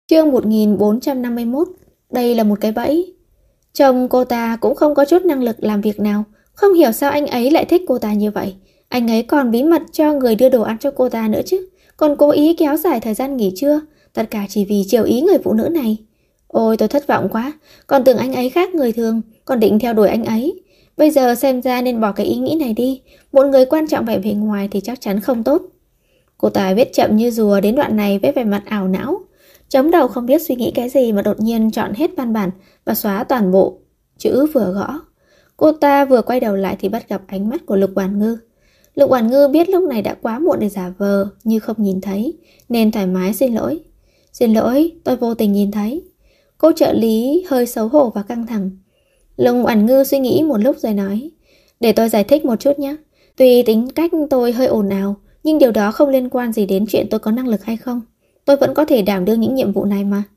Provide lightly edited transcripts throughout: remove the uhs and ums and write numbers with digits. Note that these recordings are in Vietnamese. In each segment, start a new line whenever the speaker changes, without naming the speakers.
Chương 1451, đây là một cái bẫy. Chồng cô ta cũng không có chút năng lực làm việc nào, không hiểu sao anh ấy lại thích cô ta như vậy. Anh ấy còn bí mật cho người đưa đồ ăn cho cô ta nữa chứ, còn cố ý kéo dài thời gian nghỉ trưa, tất cả chỉ vì chiều ý người phụ nữ này. Ôi tôi thất vọng quá, còn tưởng anh ấy khác người thường, còn định theo đuổi anh ấy. Bây giờ xem ra nên bỏ cái ý nghĩ này đi, một người quan trọng vẻ bề ngoài thì chắc chắn không tốt. Cô ta viết chậm như rùa đến đoạn này với vẻ mặt ảo não. Chống đầu không biết suy nghĩ cái gì mà đột nhiên chọn hết văn bản và xóa toàn bộ chữ vừa gõ. Cô ta vừa quay đầu lại thì bắt gặp ánh mắt của Lục Oản Ngư. Lục Oản Ngư biết lúc này đã quá muộn để giả vờ như không nhìn thấy, nên thoải mái xin lỗi. Xin lỗi, tôi vô tình nhìn thấy. Cô trợ lý hơi xấu hổ và căng thẳng. Lục Oản Ngư suy nghĩ một lúc rồi nói, để tôi giải thích một chút nhé. Tuy tính cách tôi hơi ồn ào, nhưng điều đó không liên quan gì đến chuyện tôi có năng lực hay không. Tôi vẫn có thể đảm đương những nhiệm vụ này mà.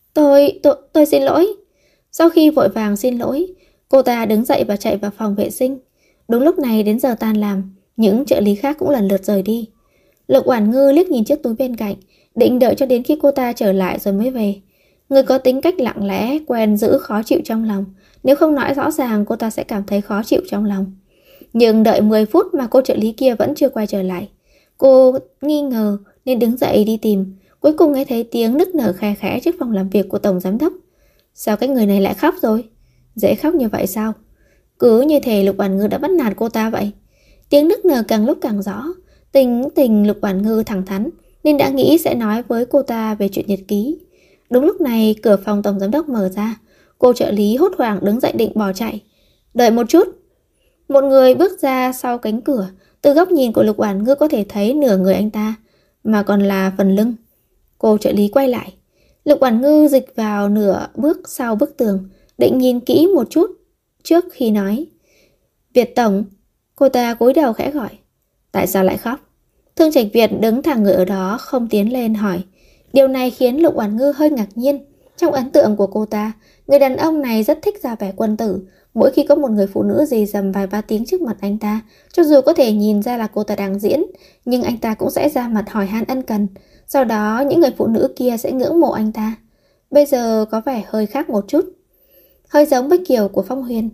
Tôi xin lỗi. Sau khi vội vàng xin lỗi, cô ta đứng dậy và chạy vào phòng vệ sinh. Đúng lúc này đến giờ tan làm, những trợ lý khác cũng lần lượt rời đi. Lục Oản Ngư liếc nhìn chiếc túi bên cạnh, định đợi cho đến khi cô ta trở lại rồi mới về. Người có tính cách lặng lẽ, quen giữ khó chịu trong lòng. Nếu không nói rõ ràng, cô ta sẽ cảm thấy khó chịu trong lòng. Nhưng đợi 10 phút mà cô trợ lý kia vẫn chưa quay trở lại. Cô nghi ngờ nên đứng dậy đi tìm. Cuối cùng nghe thấy tiếng nức nở khe khẽ trước phòng làm việc của tổng giám đốc. Sao cái người này lại khóc rồi? Dễ khóc như vậy sao? Cứ như thể Lục Oản Ngư đã bắt nạt cô ta vậy. Tiếng nức nở càng lúc càng rõ. Tính tình Lục Oản Ngư thẳng thắn nên đã nghĩ sẽ nói với cô ta về chuyện nhật ký. Đúng lúc này cửa phòng tổng giám đốc mở ra. Cô trợ lý hốt hoảng đứng dậy định bỏ chạy. Đợi một chút. Một người bước ra sau cánh cửa. Từ góc nhìn của Lục Oản Ngư có thể thấy nửa người anh ta, mà còn là phần lưng. Cô trợ lý quay lại. Lục Oản Ngư dịch vào nửa bước sau bức tường, định nhìn kỹ một chút trước khi nói. Việt tổng. Cô ta cúi đầu khẽ gọi. Tại sao lại khóc? Thương Trạch Việt đứng thẳng người ở đó không tiến lên hỏi. Điều này khiến Lục Oản Ngư hơi ngạc nhiên. Trong ấn tượng của cô ta, người đàn ông này rất thích ra vẻ quân tử. Mỗi khi có một người phụ nữ rì rầm vài ba tiếng trước mặt anh ta, cho dù có thể nhìn ra là cô ta đang diễn, nhưng anh ta cũng sẽ ra mặt hỏi han ân cần. Sau đó những người phụ nữ kia sẽ ngưỡng mộ anh ta. Bây giờ có vẻ hơi khác một chút, hơi giống Bách Kiều của Phong Huyền.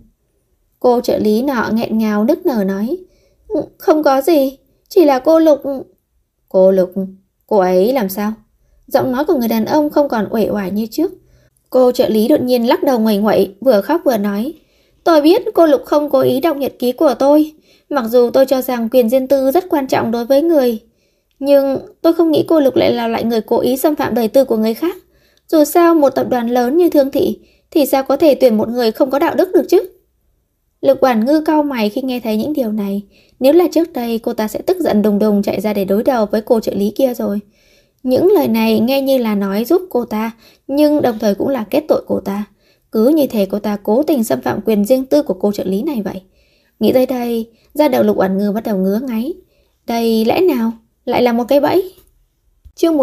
Cô trợ lý nọ nghẹn ngào nức nở nói, không có gì, chỉ là cô Lục. Cô Lục? Cô ấy làm sao? Giọng nói của người đàn ông không còn uể oải như trước. Cô trợ lý đột nhiên lắc đầu nguầy nguậy, vừa khóc vừa nói, tôi biết cô Lục không cố ý đọc nhật ký của tôi. Mặc dù tôi cho rằng quyền riêng tư rất quan trọng đối với người, nhưng tôi không nghĩ cô Lục lại là loại người cố ý xâm phạm đời tư của người khác. Dù sao một tập đoàn lớn như Thương Thị thì sao có thể tuyển một người không có đạo đức được chứ? Lục Oản Ngư cau mày khi nghe thấy những điều này. Nếu là trước đây cô ta sẽ tức giận đùng đùng chạy ra để đối đầu với cô trợ lý kia rồi. Những lời này nghe như là nói giúp cô ta, nhưng đồng thời cũng là kết tội cô ta. Cứ như thể cô ta cố tình xâm phạm quyền riêng tư của cô trợ lý này vậy. Nghĩ tới đây, da đầu Lục Oản Ngư bắt đầu ngứa ngáy. Đây lẽ nào lại là một cái bẫy? Chương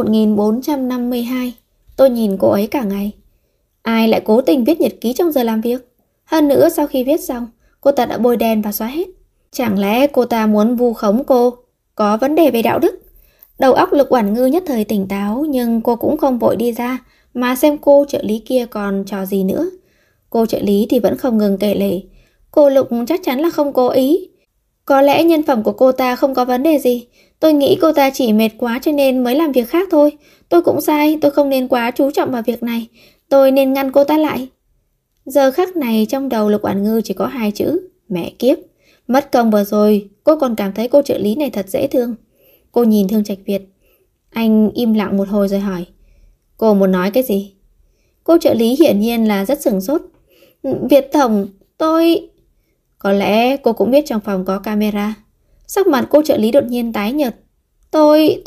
1452. Tôi nhìn cô ấy cả ngày. Ai lại cố tình viết nhật ký trong giờ làm việc? Hơn nữa sau khi viết xong, cô ta đã bôi đen và xóa hết. Chẳng lẽ cô ta muốn vu khống cô? Có vấn đề về đạo đức? Đầu óc Lục Oản Ngư nhất thời tỉnh táo, nhưng cô cũng không vội đi ra mà xem cô trợ lý kia còn trò gì nữa. Cô trợ lý thì vẫn không ngừng kể lể. Cô Lục chắc chắn là không cố ý. Có lẽ nhân phẩm của cô ta không có vấn đề gì. Tôi nghĩ cô ta chỉ mệt quá cho nên mới làm việc khác thôi. Tôi cũng sai, tôi không nên quá chú trọng vào việc này. Tôi nên ngăn cô ta lại. Giờ khắc này trong đầu Lục Oản Ngư chỉ có hai chữ: mẹ kiếp. Mất công vừa rồi, cô còn cảm thấy cô trợ lý này thật dễ thương. Cô nhìn Thương Trạch Việt. Anh im lặng một hồi rồi hỏi, cô muốn nói cái gì? Cô trợ lý hiển nhiên là rất sửng sốt. Việt tổng, tôi... Có lẽ cô cũng biết trong phòng có camera. Sắc mặt cô trợ lý đột nhiên tái nhợt. Tôi...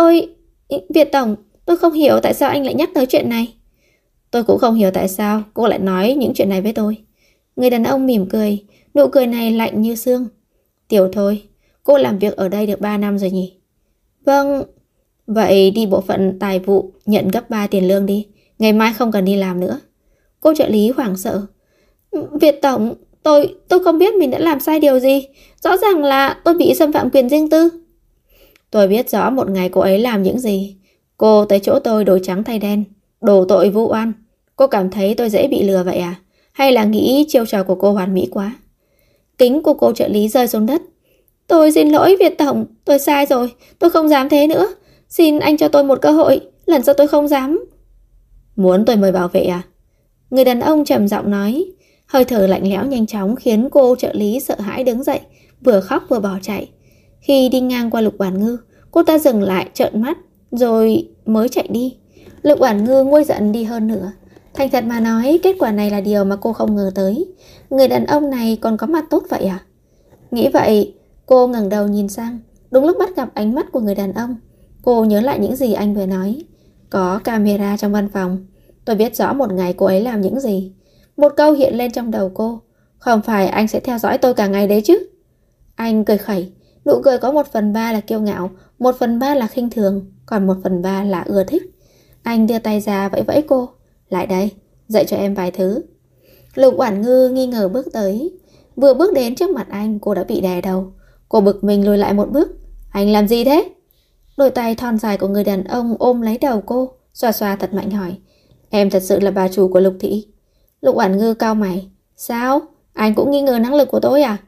Việt tổng, tôi không hiểu tại sao anh lại nhắc tới chuyện này. Tôi cũng không hiểu tại sao cô lại nói những chuyện này với tôi. Người đàn ông mỉm cười, nụ cười này lạnh như xương. Tiểu thôi, cô làm việc ở đây được 3 năm rồi nhỉ? Vâng. Vậy đi bộ phận tài vụ nhận gấp 3 tiền lương đi. Ngày mai không cần đi làm nữa. Cô trợ lý hoảng sợ. Việt tổng, tôi không biết mình đã làm sai điều gì. Rõ ràng là tôi bị xâm phạm quyền riêng tư. Tôi biết rõ một ngày cô ấy làm những gì. Cô tới chỗ tôi đổi trắng thay đen, Đổ tội vu oan. Cô cảm thấy tôi dễ bị lừa vậy à? Hay là nghĩ chiêu trò của cô hoàn mỹ quá? Kính của cô trợ lý rơi xuống đất. Tôi xin lỗi Việt Tổng, tôi sai rồi, tôi không dám thế nữa. Xin anh cho tôi một cơ hội, lần sau tôi không dám. Muốn tôi mời bảo vệ à? Người đàn ông trầm giọng nói. Hơi thở lạnh lẽo nhanh chóng khiến cô trợ lý sợ hãi đứng dậy, vừa khóc vừa bỏ chạy. Khi đi ngang qua Lục Oản Ngư, cô ta dừng lại trợn mắt, rồi mới chạy đi. Lục Oản Ngư nguôi giận đi hơn nữa. Thành thật mà nói, kết quả này là điều mà cô không ngờ tới. Người đàn ông này còn có mặt tốt vậy à? Nghĩ vậy, cô ngẩng đầu nhìn sang. Đúng lúc bắt gặp ánh mắt của người đàn ông, cô nhớ lại những gì anh vừa nói. Có camera trong văn phòng. Tôi biết rõ một ngày cô ấy làm những gì. Một câu hiện lên trong đầu cô. Không phải anh sẽ theo dõi tôi cả ngày đấy chứ? Anh cười khẩy. Nụ cười có 1/3 là kiêu ngạo, 1/3 là khinh thường, còn 1/3 là ưa thích. Anh đưa tay ra vẫy vẫy cô. Lại đây, dạy cho em vài thứ. Lục Oản Ngư nghi ngờ bước tới. Vừa bước đến trước mặt anh, cô đã bị đè đầu. Cô bực mình lùi lại một bước. Anh làm gì thế? Đôi tay thon dài của người đàn ông ôm lấy đầu cô, xoa xoa thật mạnh hỏi. Em thật sự là bà chủ của Lục thị? Lục Oản Ngư cau mày. Sao? Anh cũng nghi ngờ năng lực của tôi à?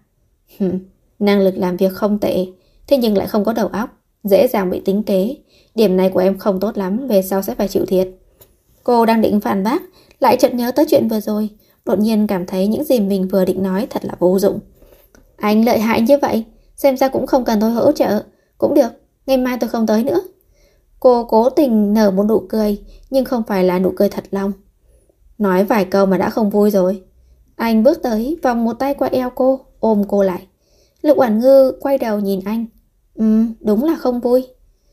Năng lực làm việc không tệ, thế nhưng lại không có đầu óc, dễ dàng bị tính kế. Điểm này của em không tốt lắm, về sau sẽ phải chịu thiệt. Cô đang định phản bác, lại chợt nhớ tới chuyện vừa rồi, đột nhiên cảm thấy những gì mình vừa định nói thật là vô dụng. Anh lợi hại như vậy, xem ra cũng không cần tôi hỗ trợ. Cũng được, ngày mai tôi không tới nữa. Cô cố tình nở một nụ cười, nhưng không phải là nụ cười thật lòng. Nói vài câu mà đã không vui rồi. Anh bước tới, vòng một tay qua eo cô, ôm cô lại. Lục Oản Ngư quay đầu nhìn anh. Đúng là không vui.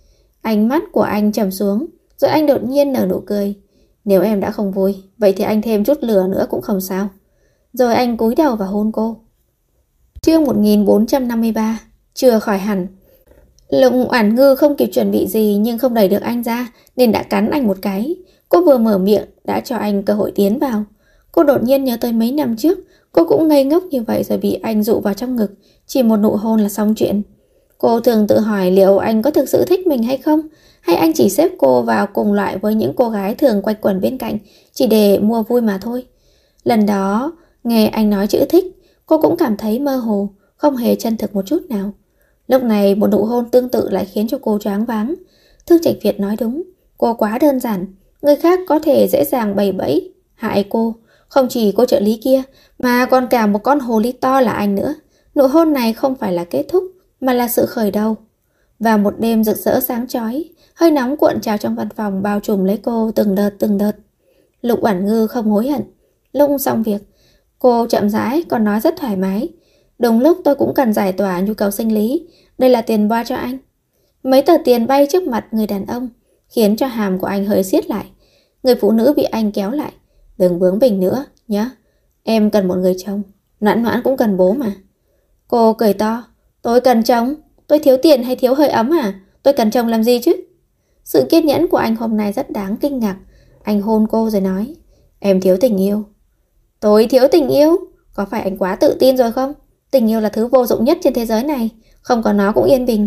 Ánh mắt của anh trầm xuống, rồi anh đột nhiên nở nụ cười. Nếu em đã không vui, vậy thì anh thêm chút lửa nữa cũng không sao. Rồi anh cúi đầu và hôn cô. Chương 1453. Chưa khỏi hẳn. Lục Oản Ngư không kịp chuẩn bị gì nhưng không đẩy được anh ra, nên đã cắn anh một cái. Cô vừa mở miệng đã cho anh cơ hội tiến vào. Cô đột nhiên nhớ tới mấy năm trước, cô cũng ngây ngốc như vậy rồi bị anh dụ vào trong ngực, chỉ một nụ hôn là xong chuyện. Cô thường tự hỏi liệu anh có thực sự thích mình hay không, hay anh chỉ xếp cô vào cùng loại với những cô gái thường quanh quẩn bên cạnh, chỉ để mua vui mà thôi. Lần đó, nghe anh nói chữ thích, cô cũng cảm thấy mơ hồ, không hề chân thực một chút nào. Lúc này một nụ hôn tương tự lại khiến cho cô choáng váng. Thương Trạch Việt nói đúng, cô quá đơn giản, người khác có thể dễ dàng bày bẫy hại cô. Không chỉ cô trợ lý kia, mà còn cả một con hồ ly to là anh nữa. Nụ hôn này không phải là kết thúc, mà là sự khởi đầu. Vào một đêm rực rỡ sáng chói, hơi nóng cuộn trào trong văn phòng bao trùm lấy cô từng đợt từng đợt. Lục Oản Ngư không hối hận. Lúc xong việc, cô chậm rãi còn nói rất thoải mái. Đúng lúc tôi cũng cần giải tỏa nhu cầu sinh lý, đây là tiền boa cho anh. Mấy tờ tiền bay trước mặt người đàn ông, khiến cho hàm của anh hơi siết lại. Người phụ nữ bị anh kéo lại. Đừng bướng bỉnh nữa, nhé. Em cần một người chồng, Noãn Noãn cũng cần bố mà. Cô cười to. Tôi cần chồng? Tôi thiếu tiền hay thiếu hơi ấm à? Tôi cần chồng làm gì chứ? Sự kiên nhẫn của anh hôm nay rất đáng kinh ngạc. Anh hôn cô rồi nói. Em thiếu tình yêu. Tôi thiếu tình yêu? Có phải anh quá tự tin rồi không? Tình yêu là thứ vô dụng nhất trên thế giới này, không có nó cũng yên bình.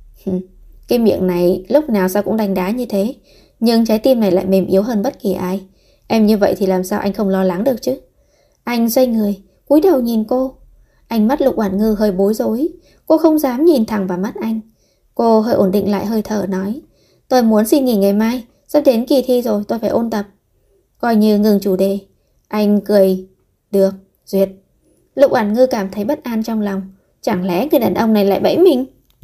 Cái miệng này lúc nào sao cũng đánh đá như thế, nhưng trái tim này lại mềm yếu hơn bất kỳ ai. Em như vậy thì làm sao anh không lo lắng được chứ? Anh xoay người, cúi đầu nhìn cô. Ánh mắt Lục Oản Ngư hơi bối rối. Cô không dám nhìn thẳng vào mắt anh. Cô hơi ổn định lại hơi thở nói. Tôi muốn xin nghỉ ngày mai, sắp đến kỳ thi rồi, tôi phải ôn tập. Coi như ngừng chủ đề. Anh cười. Được, duyệt. Lục Oản Ngư cảm thấy bất an trong lòng. Chẳng lẽ người đàn ông này lại bẫy mình?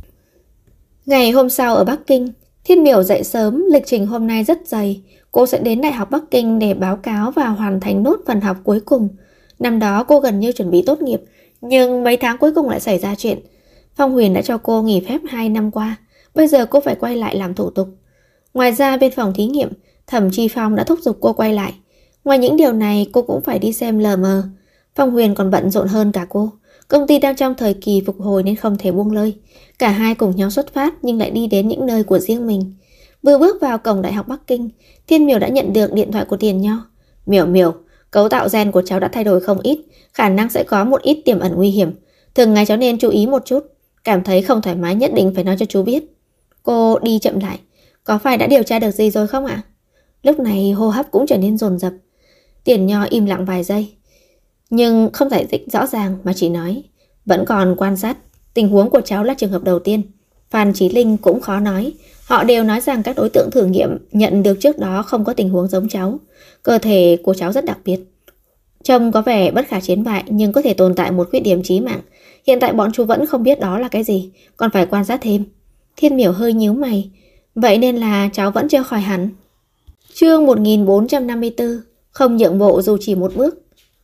Ngày hôm sau ở Bắc Kinh, Thiên Miểu dậy sớm, lịch trình hôm nay rất dày. Cô sẽ đến Đại học Bắc Kinh để báo cáo và hoàn thành nốt phần học cuối cùng. Năm đó cô gần như chuẩn bị tốt nghiệp, nhưng mấy tháng cuối cùng lại xảy ra chuyện. Phong Huyền đã cho cô nghỉ phép 2 năm qua, bây giờ cô phải quay lại làm thủ tục. Ngoài ra bên phòng thí nghiệm, Thẩm Chi Phong đã thúc giục cô quay lại. Ngoài những điều này cô cũng phải đi xem LM. Phong Huyền còn bận rộn hơn cả cô. Công ty đang trong thời kỳ phục hồi nên không thể buông lơi. Cả hai cùng nhau xuất phát nhưng lại đi đến những nơi của riêng mình. Vừa bước vào cổng Đại học Bắc Kinh, Thiên Miểu đã nhận được điện thoại của Tiền Nho. Miểu Miểu, cấu tạo gen của cháu đã thay đổi không ít, khả năng sẽ có một ít tiềm ẩn nguy hiểm. Thường ngày cháu nên chú ý một chút, cảm thấy không thoải mái nhất định phải nói cho chú biết. Cô đi chậm lại. Có phải đã điều tra được gì rồi không ạ? Lúc này hô hấp cũng trở nên dồn dập. Tiền Nho im lặng vài giây, nhưng không giải thích rõ ràng mà chỉ nói, vẫn còn quan sát. Tình huống của cháu là trường hợp đầu tiên. Phan Chí Linh cũng khó nói. Họ đều nói rằng các đối tượng thử nghiệm nhận được trước đó không có tình huống giống cháu. Cơ thể của cháu rất đặc biệt. Trông có vẻ bất khả chiến bại nhưng có thể tồn tại một khuyết điểm chí mạng. Hiện tại bọn chú vẫn không biết đó là cái gì, còn phải quan sát thêm. Thiên Miểu hơi nhíu mày. Vậy nên là cháu vẫn chưa khỏi hẳn. Chương 1454. Không nhượng bộ dù chỉ một bước.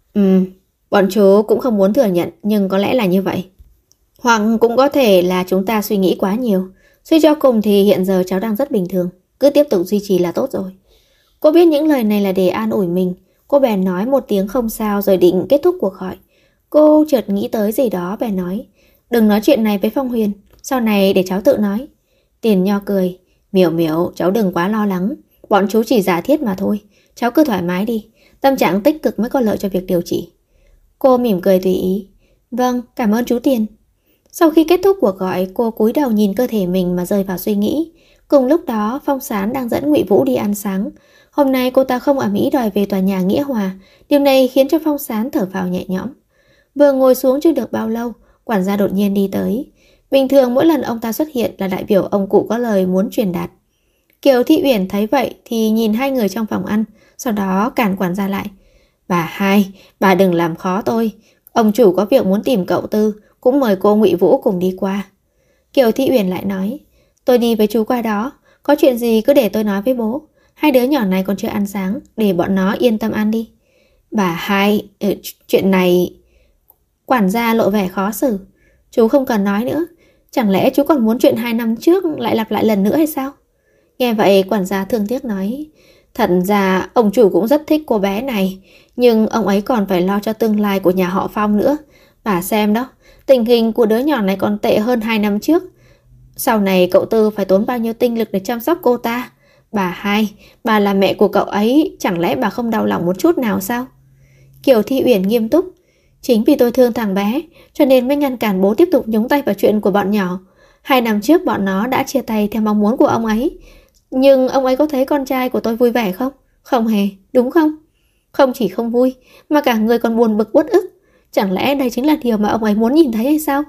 Bọn chú cũng không muốn thừa nhận, nhưng có lẽ là như vậy. Hoặc cũng có thể là chúng ta suy nghĩ quá nhiều. Suy cho cùng thì hiện giờ cháu đang rất bình thường. Cứ tiếp tục duy trì là tốt rồi. Cô biết những lời này là để an ủi mình. Cô bèn nói một tiếng không sao rồi định kết thúc cuộc gọi. Cô chợt nghĩ tới gì đó bèn nói, đừng nói chuyện này với Phong Huyền, sau này để cháu tự nói. Tiền Nho cười, Miểu, cháu đừng quá lo lắng. Bọn chú chỉ giả thiết mà thôi. Cháu cứ thoải mái đi. Tâm trạng tích cực mới có lợi cho việc điều trị. Cô mỉm cười tùy ý. Vâng, cảm ơn chú Tiền. Sau khi kết thúc cuộc gọi, cô cúi đầu nhìn cơ thể mình mà rơi vào suy nghĩ. Cùng lúc đó, Phong Sán đang dẫn Ngụy Vũ đi ăn sáng. Hôm nay cô ta không ầm ĩ đòi về tòa nhà Nghĩa Hòa. Điều này khiến cho Phong Sán thở phào nhẹ nhõm. Vừa ngồi xuống chưa được bao lâu, quản gia đột nhiên đi tới. Bình thường mỗi lần ông ta xuất hiện là đại biểu ông cụ có lời muốn truyền đạt. Kiều Thị Uyển thấy vậy thì nhìn hai người trong phòng ăn, sau đó cản quản gia lại. Bà hai, bà đừng làm khó tôi. Ông chủ có việc muốn tìm cậu Tư, cũng mời cô Ngụy Vũ cùng đi qua. Kiều Thị Uyển lại nói, tôi đi với chú qua đó, có chuyện gì cứ để tôi nói với bố. Hai đứa nhỏ này còn chưa ăn sáng, để bọn nó yên tâm ăn đi. Bà hai, chuyện này... Quản gia lộ vẻ khó xử. Chú không cần nói nữa. Chẳng lẽ chú còn muốn chuyện 2 năm trước lại lặp lại lần nữa hay sao? Nghe vậy quản gia thương tiếc nói, thật ra ông chủ cũng rất thích cô bé này, nhưng ông ấy còn phải lo cho tương lai của nhà họ Phong nữa. Bà xem đó, tình hình của đứa nhỏ này còn tệ hơn 2 năm trước. Sau này cậu Tư phải tốn bao nhiêu tinh lực để chăm sóc cô ta. Bà hai, bà là mẹ của cậu ấy, chẳng lẽ bà không đau lòng một chút nào sao? Kiều Thị Uyển nghiêm túc, chính vì tôi thương thằng bé, cho nên mới ngăn cản bố tiếp tục nhúng tay vào chuyện của bọn nhỏ. 2 năm trước bọn nó đã chia tay theo mong muốn của ông ấy. Nhưng ông ấy có thấy con trai của tôi vui vẻ không? Không hề, đúng không? Không chỉ không vui, mà cả người còn buồn bực uất ức. Chẳng lẽ đây chính là điều mà ông ấy muốn nhìn thấy hay sao?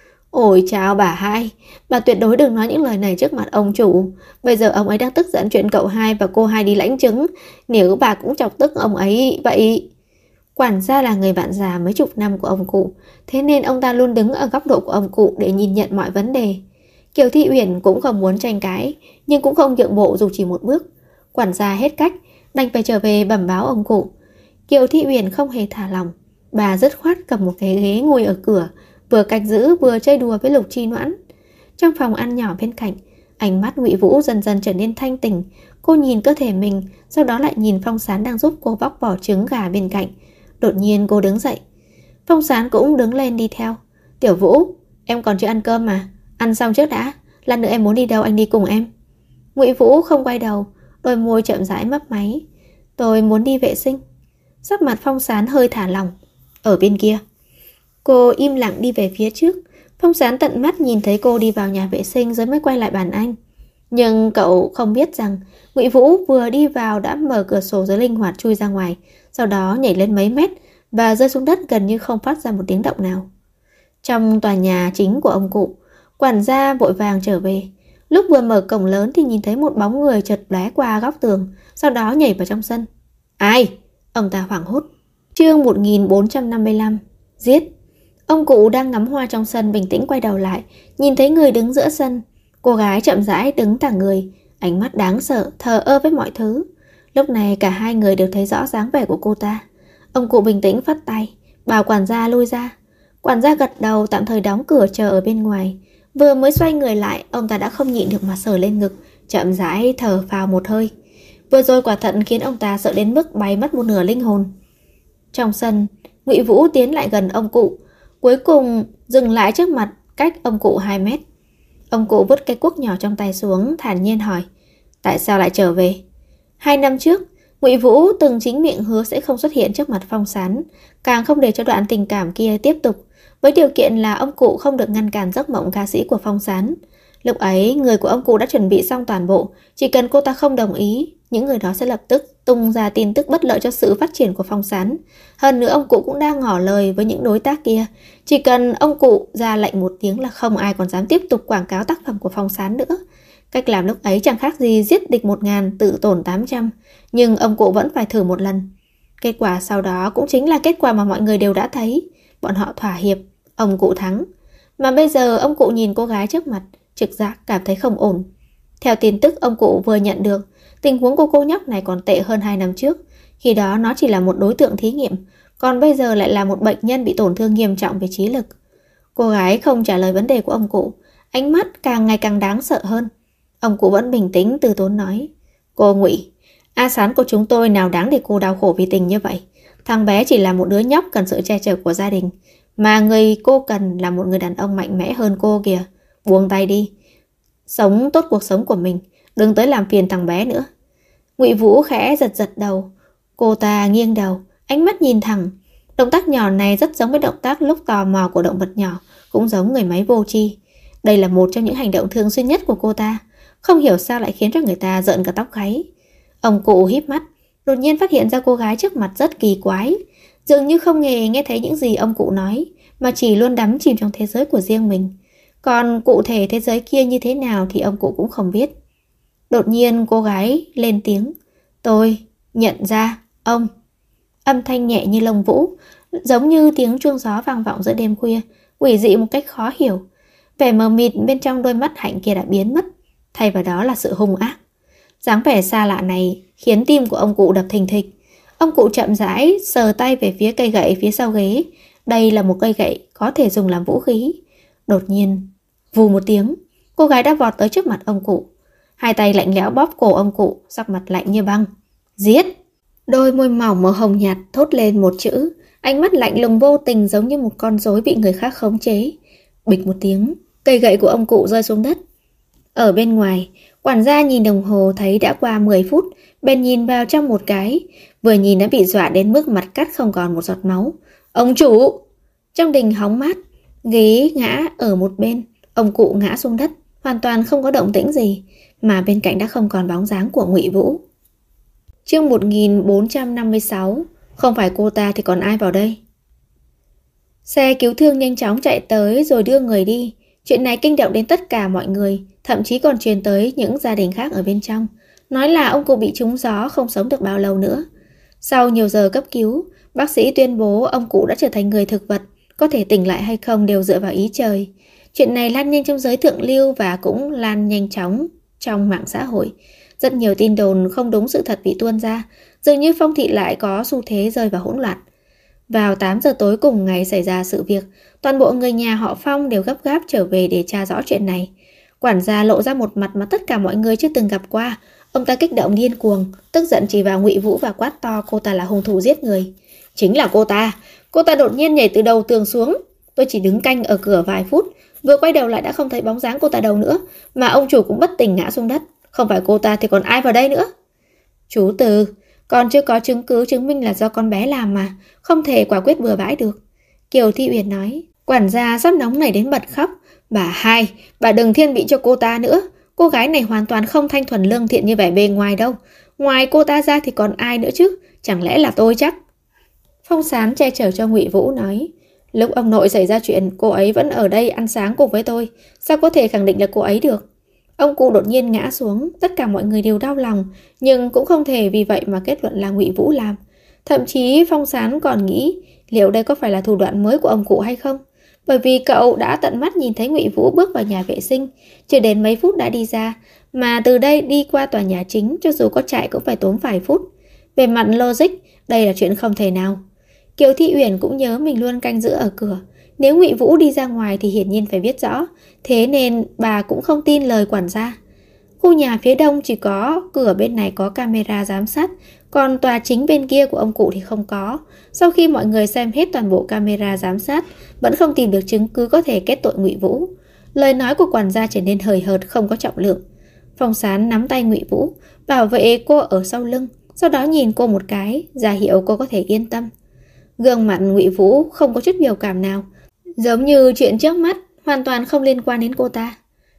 Ôi chào bà hai, bà tuyệt đối đừng nói những lời này trước mặt ông chủ. Bây giờ ông ấy đang tức giận chuyện cậu hai và cô hai đi lãnh chứng. Nếu bà cũng chọc tức ông ấy vậy... Quản gia là người bạn già mấy chục năm của ông cụ, thế nên ông ta luôn đứng ở góc độ của ông cụ để nhìn nhận mọi vấn đề. Kiều Thị Uyển cũng không muốn tranh cãi, nhưng cũng không nhượng bộ dù chỉ một bước. Quản gia hết cách, đành phải trở về bẩm báo ông cụ. Kiều Thị Uyển không hề thả lòng, bà dứt khoát cầm một cái ghế ngồi ở cửa, vừa canh giữ vừa chơi đùa với Lục Chi Noãn. Trong phòng ăn nhỏ bên cạnh, ánh mắt Ngụy Vũ dần dần trở nên thanh tỉnh. Cô nhìn cơ thể mình, sau đó lại nhìn Phong Sán đang giúp cô bóc vỏ trứng gà bên cạnh. Đột nhiên cô đứng dậy. Phong Sán cũng đứng lên đi theo. Tiểu Vũ, em còn chưa ăn cơm mà. Ăn xong trước đã. Lát nữa em muốn đi đâu anh đi cùng em. Ngụy Vũ không quay đầu, đôi môi chậm rãi mấp máy. Tôi muốn đi vệ sinh. Sắc mặt Phong Sán hơi thả lỏng. Ở bên kia. Cô im lặng đi về phía trước. Phong Sán tận mắt nhìn thấy cô đi vào nhà vệ sinh rồi mới quay lại bàn anh. Nhưng cậu không biết rằng Ngụy Vũ vừa đi vào đã mở cửa sổ rồi linh hoạt chui ra ngoài, sau đó nhảy lên mấy mét và rơi xuống đất gần như không phát ra một tiếng động nào. Trong tòa nhà chính của ông cụ, quản gia vội vàng trở về. Lúc vừa mở cổng lớn thì nhìn thấy một bóng người chợt lóe qua góc tường, sau đó nhảy vào trong sân. Ai? Ông ta hoảng hốt. Chương 1455. Giết. Ông cụ đang ngắm hoa trong sân bình tĩnh quay đầu lại, nhìn thấy người đứng giữa sân. Cô gái chậm rãi đứng thẳng người, ánh mắt đáng sợ, thờ ơ với mọi thứ. Lúc này cả hai người đều thấy rõ dáng vẻ của cô ta. Ông cụ bình tĩnh phất tay, bảo quản gia lui ra. Quản gia gật đầu tạm thời đóng cửa chờ ở bên ngoài. Vừa mới xoay người lại, ông ta đã không nhịn được mà sờ lên ngực, chậm rãi thở phào một hơi. Vừa rồi quả thật khiến ông ta sợ đến mức bay mất một nửa linh hồn. Trong sân, Ngụy Vũ tiến lại gần ông cụ, cuối cùng dừng lại trước mặt, cách ông cụ 2 mét. Ông cụ vứt cây cuốc nhỏ trong tay xuống, thản nhiên hỏi, tại sao lại trở về? 2 năm trước, Ngụy Vũ từng chính miệng hứa sẽ không xuất hiện trước mặt Phong Sán, càng không để cho đoạn tình cảm kia tiếp tục, với điều kiện là ông cụ không được ngăn cản giấc mộng ca sĩ của Phong Sán. Lúc ấy, người của ông cụ đã chuẩn bị xong toàn bộ, chỉ cần cô ta không đồng ý, những người đó sẽ lập tức tung ra tin tức bất lợi cho sự phát triển của Phong Sán. Hơn nữa ông cụ cũng đang ngỏ lời với những đối tác kia, chỉ cần ông cụ ra lệnh một tiếng là không ai còn dám tiếp tục quảng cáo tác phẩm của Phong Sán nữa. Cách làm lúc ấy chẳng khác gì giết địch 1000 tự tổn 800, nhưng ông cụ vẫn phải thử một lần. Kết quả sau đó cũng chính là kết quả mà mọi người đều đã thấy, bọn họ thỏa hiệp, ông cụ thắng. Mà bây giờ ông cụ nhìn cô gái trước mặt, trực giác cảm thấy không ổn. Theo tin tức ông cụ vừa nhận được, tình huống của cô nhóc này còn tệ hơn 2 năm trước. Khi đó nó chỉ là một đối tượng thí nghiệm, còn bây giờ lại là một bệnh nhân bị tổn thương nghiêm trọng về trí lực. Cô gái không trả lời vấn đề của ông cụ, ánh mắt càng ngày càng đáng sợ hơn. Ông cụ vẫn bình tĩnh từ tốn nói: Cô Ngụy, A Sán của chúng tôi nào đáng để cô đau khổ vì tình như vậy. Thằng bé chỉ là một đứa nhóc cần sự che chở của gia đình, mà người cô cần là một người đàn ông mạnh mẽ hơn cô kìa. Buông tay đi, sống tốt cuộc sống của mình, đừng tới làm phiền thằng bé nữa. Ngụy Vũ khẽ giật giật đầu. Cô ta nghiêng đầu, ánh mắt nhìn thẳng. Động tác nhỏ này rất giống với động tác lúc tò mò của động vật nhỏ, cũng giống người máy vô tri. Đây là một trong những hành động thường xuyên nhất của cô ta, không hiểu sao lại khiến cho người ta giận cả tóc gáy. Ông cụ híp mắt, đột nhiên phát hiện ra cô gái trước mặt rất kỳ quái, dường như không hề nghe thấy những gì ông cụ nói, mà chỉ luôn đắm chìm trong thế giới của riêng mình. Còn cụ thể thế giới kia như thế nào thì ông cụ cũng không biết. Đột nhiên cô gái lên tiếng: Tôi nhận ra ông. Âm thanh nhẹ như lông vũ, giống như tiếng chuông gió vang vọng giữa đêm khuya, quỷ dị một cách khó hiểu. Vẻ mờ mịt bên trong đôi mắt hạnh kia đã biến mất, thay vào đó là sự hung ác. Dáng vẻ xa lạ này khiến tim của ông cụ đập thình thịch. Ông cụ chậm rãi sờ tay về phía cây gậy phía sau ghế. Đây là một cây gậy có thể dùng làm vũ khí. Đột nhiên, vù một tiếng, cô gái đã vọt tới trước mặt ông cụ. Hai tay lạnh lẽo bóp cổ ông cụ, sắc mặt lạnh như băng. Giết! Đôi môi mỏng màu hồng nhạt thốt lên một chữ, ánh mắt lạnh lùng vô tình giống như một con rối bị người khác khống chế. Bịch một tiếng, cây gậy của ông cụ rơi xuống đất. Ở bên ngoài, quản gia nhìn đồng hồ thấy đã qua 10 phút, bèn nhìn vào trong một cái, vừa nhìn đã bị dọa đến mức mặt cắt không còn một giọt máu. Ông chủ! Trong đình hóng mát, ghế ngã ở một bên, ông cụ ngã xuống đất, hoàn toàn không có động tĩnh gì, mà bên cạnh đã không còn bóng dáng của Ngụy Vũ. Chương 1456, không phải cô ta thì còn ai vào đây? Xe cứu thương nhanh chóng chạy tới rồi đưa người đi. Chuyện này kinh động đến tất cả mọi người, thậm chí còn truyền tới những gia đình khác ở bên trong. Nói là ông cụ bị trúng gió, không sống được bao lâu nữa. Sau nhiều giờ cấp cứu, bác sĩ tuyên bố ông cụ đã trở thành người thực vật, có thể tỉnh lại hay không đều dựa vào ý trời. Chuyện này lan nhanh trong giới thượng lưu và cũng lan nhanh chóng trong mạng xã hội. Rất nhiều tin đồn không đúng sự thật bị tuôn ra, dường như Phong thị lại có xu thế rơi vào hỗn loạn. Vào 8 giờ tối cùng ngày xảy ra sự việc, toàn bộ người nhà họ Phong đều gấp gáp trở về để tra rõ chuyện này. Quản gia lộ ra một mặt mà tất cả mọi người chưa từng gặp qua. Ông ta kích động điên cuồng, tức giận chỉ vào Ngụy Vũ và quát to cô ta là hung thủ giết người. Chính là cô ta đột nhiên nhảy từ đầu tường xuống. Tôi chỉ đứng canh ở cửa vài phút, vừa quay đầu lại đã không thấy bóng dáng cô ta đâu nữa, mà ông chủ cũng bất tỉnh ngã xuống đất. Không phải cô ta thì còn ai vào đây nữa? Chú Từ, còn chưa có chứng cứ chứng minh là do con bé làm mà, không thể quả quyết bừa bãi được. Kiều Thị Uyển nói. Quản gia sắp nóng nảy đến bật khóc. Bà đừng thiên vị cho cô ta nữa. Cô gái này hoàn toàn không thanh thuần lương thiện như vẻ bề ngoài đâu. Ngoài cô ta ra thì còn ai nữa chứ? Chẳng lẽ là tôi chắc? Phong Sán che chở cho Ngụy Vũ nói. Lúc ông nội xảy ra chuyện, cô ấy vẫn ở đây ăn sáng cùng với tôi. Sao có thể khẳng định là cô ấy được? Ông cụ đột nhiên ngã xuống, tất cả mọi người đều đau lòng, nhưng cũng không thể vì vậy mà kết luận là Ngụy Vũ làm. Thậm chí Phong Sán còn nghĩ liệu đây có phải là thủ đoạn mới của ông cụ hay không? Bởi vì cậu đã tận mắt nhìn thấy Ngụy Vũ bước vào nhà vệ sinh, chưa đến mấy phút đã đi ra, mà từ đây đi qua tòa nhà chính cho dù có chạy cũng phải tốn vài phút. Về mặt logic, đây là chuyện không thể nào. Kiều Thị Uyển cũng nhớ mình luôn canh giữ ở cửa. Nếu Ngụy Vũ đi ra ngoài thì hiển nhiên phải biết rõ, thế nên bà cũng không tin lời quản gia. Khu nhà phía đông chỉ có cửa bên này có camera giám sát, còn tòa chính bên kia của ông cụ thì không có. Sau khi mọi người xem hết toàn bộ camera giám sát, vẫn không tìm được chứng cứ có thể kết tội Ngụy Vũ. Lời nói của quản gia trở nên hời hợt, không có trọng lượng. Phong Sán nắm tay Ngụy Vũ, bảo vệ cô ở sau lưng, sau đó nhìn cô một cái, ra hiệu cô có thể yên tâm. Gương mặt Ngụy Vũ không có chút biểu cảm nào, giống như chuyện trước mắt hoàn toàn không liên quan đến cô ta.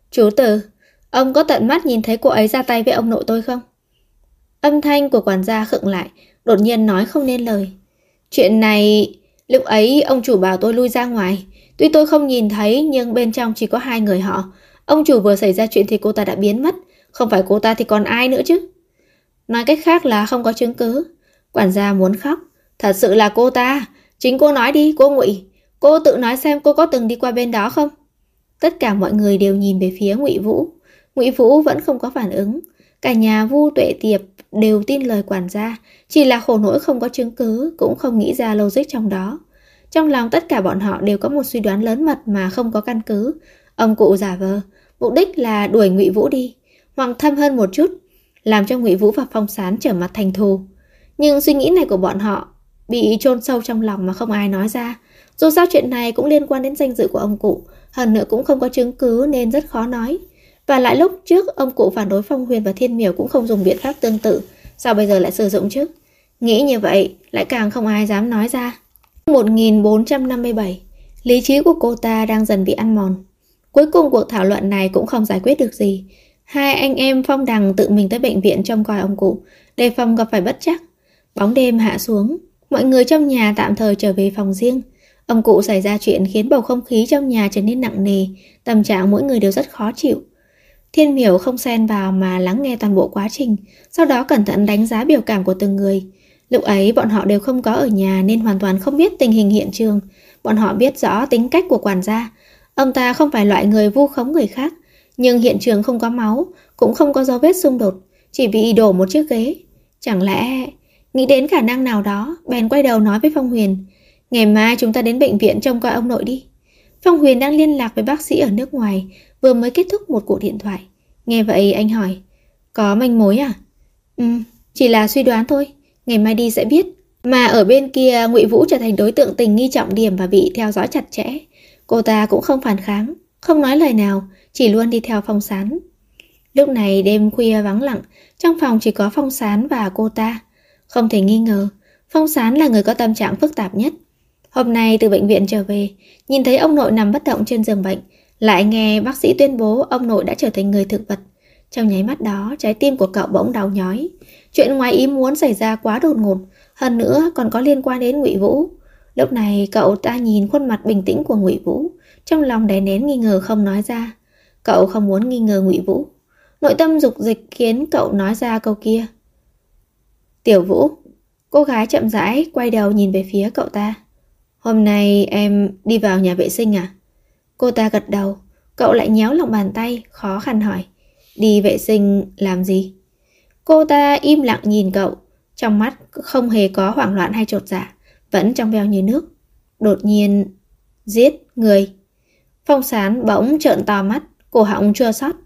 Chú Tử, ông có tận mắt nhìn thấy cô ấy ra tay với ông nội tôi không? Âm thanh của quản gia khựng lại, đột nhiên nói không nên lời. Chuyện này, lúc ấy ông chủ bảo tôi lui ra ngoài. Tuy tôi không nhìn thấy nhưng bên trong chỉ có 2 người họ. Ông chủ vừa xảy ra chuyện thì cô ta đã biến mất. Không phải cô ta thì còn ai nữa chứ? Nói cách khác là không có chứng cứ. Quản gia muốn khóc. Thật sự là cô ta. Chính cô nói đi, cô Ngụy. Cô tự nói xem cô có từng đi qua bên đó không? Tất cả mọi người đều nhìn về phía Ngụy Vũ. Ngụy Vũ vẫn không có phản ứng. Cả nhà Vu Tuệ Tiệp đều tin lời quản gia, chỉ là khổ nỗi không có chứng cứ, cũng không nghĩ ra logic trong đó. Trong lòng tất cả bọn họ đều có một suy đoán lớn mật mà không có căn cứ. Ông cụ giả vờ, mục đích là đuổi Ngụy Vũ đi, hoặc thâm hơn một chút, làm cho Ngụy Vũ và Phong Sán trở mặt thành thù. Nhưng suy nghĩ này của bọn họ bị chôn sâu trong lòng mà không ai nói ra. Dù sao chuyện này cũng liên quan đến danh dự của ông cụ, hơn nữa cũng không có chứng cứ nên rất khó nói. Và lại lúc trước ông cụ phản đối Phong Huyền và Thiên Miểu cũng không dùng biện pháp tương tự, sao bây giờ lại sử dụng chứ? Nghĩ như vậy lại càng không ai dám nói ra. 1457, lý trí của cô ta đang dần bị ăn mòn. Cuối cùng cuộc thảo luận này cũng không giải quyết được gì. 2 anh em Phong Đằng tự mình tới bệnh viện trông coi ông cụ, đề phòng gặp phải bất trắc. Bóng đêm hạ xuống, mọi người trong nhà tạm thời trở về phòng riêng. Ông cụ xảy ra chuyện khiến bầu không khí trong nhà trở nên nặng nề, tâm trạng mỗi người đều rất khó chịu. Thiên Miểu không xen vào mà lắng nghe toàn bộ quá trình, sau đó cẩn thận đánh giá biểu cảm của từng người. Lúc ấy bọn họ đều không có ở nhà nên hoàn toàn không biết tình hình hiện trường. Bọn họ biết rõ tính cách của quản gia. Ông ta không phải loại người vu khống người khác, nhưng hiện trường không có máu, cũng không có dấu vết xung đột, chỉ bị đổ một chiếc ghế. Chẳng lẽ... Nghĩ đến khả năng nào đó, bèn quay đầu nói với Phong Huyền, ngày mai chúng ta đến bệnh viện trông coi ông nội đi. Phong Huyền đang liên lạc với bác sĩ ở nước ngoài, vừa mới kết thúc một cuộc điện thoại. Nghe vậy anh hỏi, có manh mối à? Chỉ là suy đoán thôi, ngày mai đi sẽ biết. Mà ở bên kia Ngụy Vũ trở thành đối tượng tình nghi trọng điểm và bị theo dõi chặt chẽ. Cô ta cũng không phản kháng, không nói lời nào, chỉ luôn đi theo Phong Sán. Lúc này đêm khuya vắng lặng, trong phòng chỉ có Phong Sán và cô ta. Không thể nghi ngờ, Phong Sán là người có tâm trạng phức tạp nhất. Hôm nay từ bệnh viện trở về, nhìn thấy ông nội nằm bất động trên giường bệnh, lại nghe bác sĩ tuyên bố ông nội đã trở thành người thực vật. Trong nháy mắt đó, trái tim của cậu bỗng đau nhói. Chuyện ngoài ý muốn xảy ra quá đột ngột, hơn nữa còn có liên quan đến Ngụy Vũ. Lúc này cậu ta nhìn khuôn mặt bình tĩnh của Ngụy Vũ, trong lòng đè nén nghi ngờ không nói ra. Cậu không muốn nghi ngờ Ngụy Vũ. Nội tâm dục dịch khiến cậu nói ra câu kia. Tiểu Vũ. Cô gái chậm rãi quay đầu nhìn về phía cậu ta. Hôm nay em đi vào nhà vệ sinh à? Cô ta gật đầu. Cậu lại nhéo lòng bàn tay, khó khăn hỏi. Đi vệ sinh làm gì? Cô ta im lặng nhìn cậu, trong mắt không hề có hoảng loạn hay chột dạ, vẫn trong veo như nước. Đột nhiên, giết người. Phong Sán bỗng trợn to mắt, cổ họng chua xót.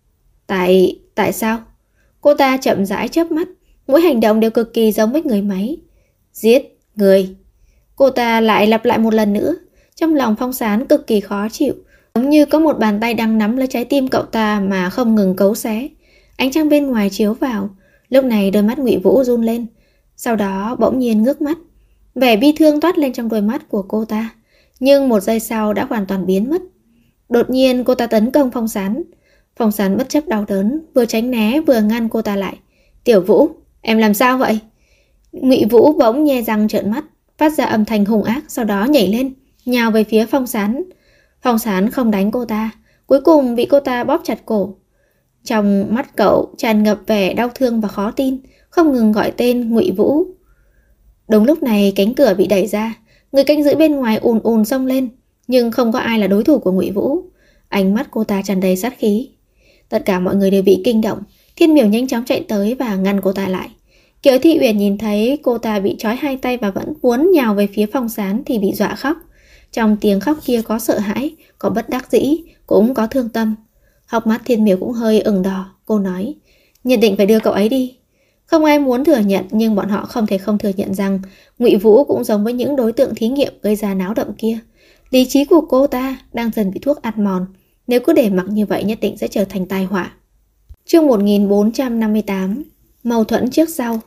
Tại sao? Cô ta chậm rãi chớp mắt, mỗi hành động đều cực kỳ giống với người máy. Giết người. Cô ta lại lặp lại một lần nữa. Trong lòng Phong Sán cực kỳ khó chịu, giống như có một bàn tay đang nắm lấy trái tim cậu ta mà không ngừng cấu xé. Ánh trăng bên ngoài chiếu vào, lúc này đôi mắt Ngụy Vũ run lên, sau đó bỗng nhiên ngước mắt. Vẻ bi thương toát lên trong đôi mắt của cô ta, nhưng một giây sau đã hoàn toàn biến mất. Đột nhiên cô ta tấn công Phong Sán. Phong Sán bất chấp đau đớn, vừa tránh né vừa ngăn cô ta lại. Tiểu Vũ, em làm sao vậy? Ngụy Vũ bỗng nhe răng trợn mắt, phát ra âm thanh hung ác, sau đó nhảy lên, nhào về phía Phong Sán. Phong Sán không đánh cô ta, cuối cùng bị cô ta bóp chặt cổ. Trong mắt cậu tràn ngập vẻ đau thương và khó tin, không ngừng gọi tên Ngụy Vũ. Đúng lúc này cánh cửa bị đẩy ra, người canh giữ bên ngoài ùn ùn xông lên, nhưng không có ai là đối thủ của Ngụy Vũ. Ánh mắt cô ta tràn đầy sát khí. Tất cả mọi người đều bị kinh động. Thiên Miểu nhanh chóng chạy tới và ngăn cô ta lại. Kiều Thị Uyển nhìn thấy cô ta bị trói hai tay và vẫn muốn nhào về phía Phong Sán thì bị dọa khóc. Trong tiếng khóc kia có sợ hãi, có bất đắc dĩ, cũng có thương tâm. Hốc mắt Thiên Miểu cũng hơi ửng đỏ. Cô nói, nhất định phải đưa cậu ấy đi. Không ai muốn thừa nhận, nhưng bọn họ không thể không thừa nhận rằng Ngụy Vũ cũng giống với những đối tượng thí nghiệm gây ra náo động kia. Lý trí của cô ta đang dần bị thuốc ăn mòn. Nếu cứ để mặc như vậy nhất định sẽ trở thành tai họa. Chương 1458, mâu thuẫn trước sau.